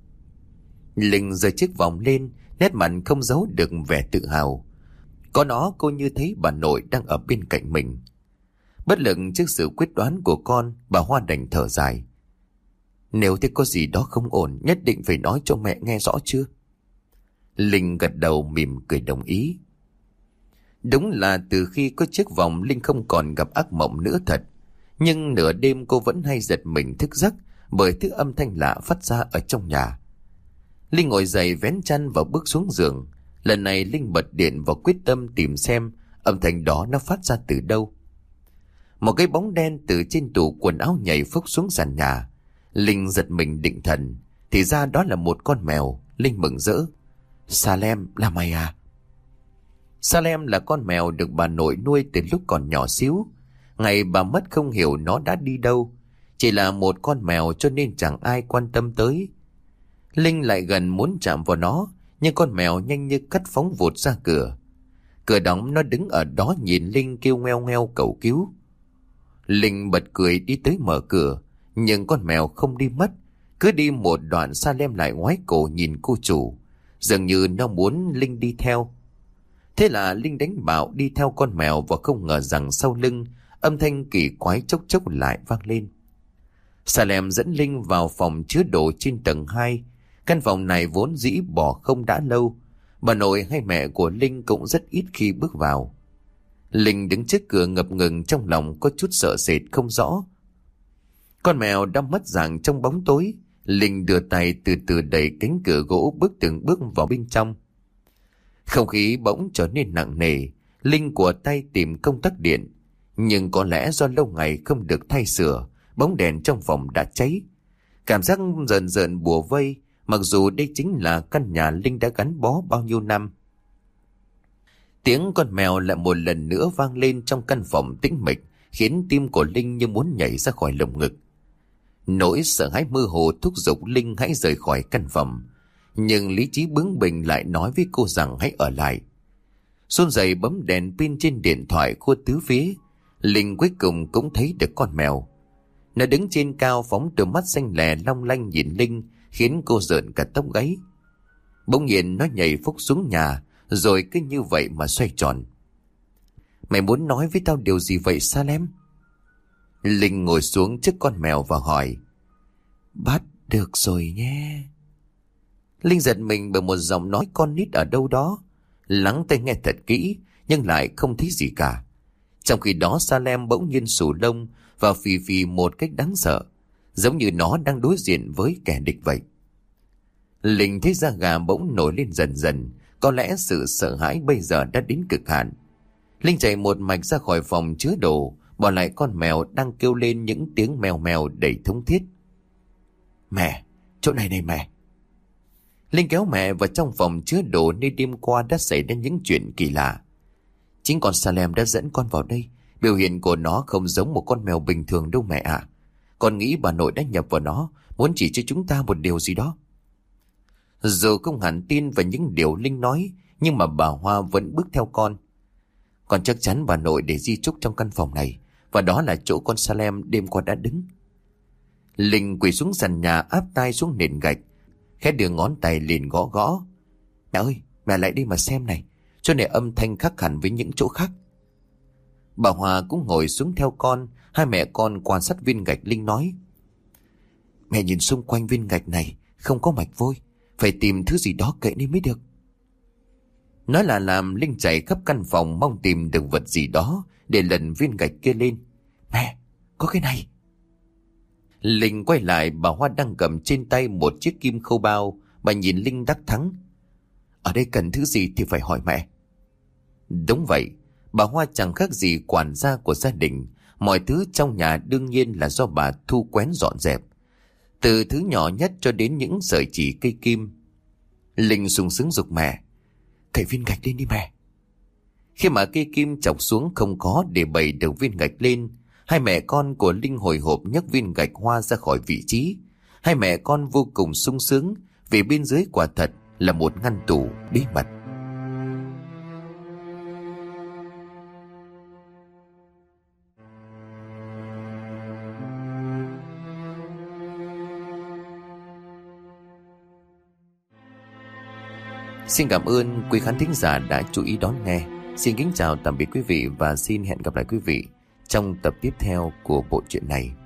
Linh giơ chiếc vòng lên, nét mặt không giấu được vẻ tự hào. Có nó cô như thấy bà nội đang ở bên cạnh mình. Bất lực trước sự quyết đoán của con, bà Hoa đành thở dài. Nếu thấy có gì đó không ổn, nhất định phải nói cho mẹ nghe rõ chưa? Linh gật đầu mỉm cười đồng ý. Đúng là từ khi có chiếc vòng, Linh không còn gặp ác mộng nữa thật. Nhưng nửa đêm cô vẫn hay giật mình thức giấc bởi thứ âm thanh lạ phát ra ở trong nhà. Linh ngồi dậy vén chăn và bước xuống giường. Lần này Linh bật điện và quyết tâm tìm xem âm thanh đó nó phát ra từ đâu. Một cái bóng đen từ trên tủ quần áo nhảy phốc xuống sàn nhà. Linh giật mình định thần, thì ra đó là một con mèo. Linh mừng rỡ. Salem, là mày à? Salem là con mèo được bà nội nuôi từ lúc còn nhỏ xíu. Ngày bà mất không hiểu nó đã đi đâu. Chỉ là một con mèo cho nên chẳng ai quan tâm tới. Linh lại gần muốn chạm vào nó, nhưng con mèo nhanh như cắt phóng vụt ra cửa. Cửa đóng, nó đứng ở đó nhìn Linh kêu ngoeo ngoeo cầu cứu. Linh bật cười đi tới mở cửa, nhưng con mèo không đi mất. Cứ đi một đoạn, Salem lại ngoái cổ nhìn cô chủ, dường như nó muốn Linh đi theo. Thế là Linh đánh bạo đi theo con mèo, và không ngờ rằng sau lưng âm thanh kỳ quái chốc chốc lại vang lên. Salem dẫn Linh vào phòng chứa đồ trên tầng 2. Căn phòng này vốn dĩ bỏ không đã lâu. Bà nội hay mẹ của Linh cũng rất ít khi bước vào. Linh đứng trước cửa ngập ngừng, trong lòng có chút sợ sệt không rõ. Con mèo đã mất dạng trong bóng tối. Linh đưa tay từ từ đẩy cánh cửa gỗ, bước từng bước vào bên trong. Không khí bỗng trở nên nặng nề. Linh của tay tìm công tắc điện, nhưng có lẽ do lâu ngày không được thay sửa, bóng đèn trong phòng đã cháy. Cảm giác rợn rợn bủa vây, mặc dù đây chính là căn nhà Linh đã gắn bó bao nhiêu năm. Tiếng con mèo lại một lần nữa vang lên trong căn phòng tĩnh mịch, khiến tim của Linh như muốn nhảy ra khỏi lồng ngực. Nỗi sợ hãi mơ hồ thúc giục Linh hãy rời khỏi căn phòng, nhưng lý trí bướng bỉnh lại nói với cô rằng hãy ở lại. Run rẩy bấm đèn pin trên điện thoại khua tứ phía, Linh cuối cùng cũng thấy được con mèo. Nó đứng trên cao phóng đôi mắt xanh lè long lanh nhìn Linh, khiến cô rợn cả tóc gáy. Bỗng nhiên nó nhảy phúc xuống nhà, rồi cứ như vậy mà xoay tròn. Mày muốn nói với tao điều gì vậy Salem? Linh ngồi xuống trước con mèo và hỏi. Bắt được rồi nhé. Linh giật mình bởi một giọng nói con nít ở đâu đó. Lắng tai nghe thật kỹ, nhưng lại không thấy gì cả. Trong khi đó Salem bỗng nhiên sù lông và phì phì một cách đáng sợ, giống như nó đang đối diện với kẻ địch vậy. Linh thấy da gà bỗng nổi lên dần dần. Có lẽ sự sợ hãi bây giờ đã đến cực hạn. Linh chạy một mạch ra khỏi phòng chứa đồ, bỏ lại con mèo đang kêu lên những tiếng mèo mèo đầy thống thiết. Mẹ, chỗ này này mẹ. Linh kéo mẹ vào trong phòng chứa đồ nơi đêm qua đã xảy ra những chuyện kỳ lạ. Chính con Salem đã dẫn con vào đây. Biểu hiện của nó không giống một con mèo bình thường đâu mẹ ạ. Con nghĩ bà nội đã nhập vào nó, muốn chỉ cho chúng ta một điều gì đó. Dù không hẳn tin vào những điều Linh nói, nhưng mà bà Hoa vẫn bước theo con. Con chắc chắn bà nội để di chúc trong căn phòng này, và đó là chỗ con Salem đêm qua đã đứng. Linh quỳ xuống sàn nhà, áp tai xuống nền gạch, khẽ đưa ngón tay liền gõ gõ. Mẹ ơi, mẹ lại đi mà xem này, chỗ này âm thanh khác hẳn với những chỗ khác. Bà Hoa cũng ngồi xuống theo con. Hai mẹ con quan sát viên gạch. Linh nói: Mẹ nhìn xung quanh viên gạch này không có mạch vôi, phải tìm thứ gì đó cậy nên mới được. Nói là làm, Linh chạy khắp căn phòng mong tìm được vật gì đó để lần viên gạch kia lên. Mẹ, có cái này. Linh quay lại, bà Hoa đang cầm trên tay một chiếc kim khâu bao. Bà nhìn Linh đắc thắng: Ở đây cần thứ gì thì phải hỏi mẹ. Đúng vậy, bà Hoa chẳng khác gì quản gia của gia đình. Mọi thứ trong nhà đương nhiên là do bà thu quén dọn dẹp, từ thứ nhỏ nhất cho đến những sợi chỉ cây kim. Linh sung sướng giục mẹ: Cậy viên gạch lên đi mẹ. Khi mà cây kim chọc xuống không có để bày được viên gạch lên, hai mẹ con của Linh hồi hộp nhấc viên gạch Hoa ra khỏi vị trí. Hai mẹ con vô cùng sung sướng vì bên dưới quả thật là một ngăn tủ bí mật. Xin cảm ơn quý khán thính giả đã chú ý đón nghe. Xin kính chào tạm biệt quý vị và xin hẹn gặp lại quý vị trong tập tiếp theo của bộ truyện này.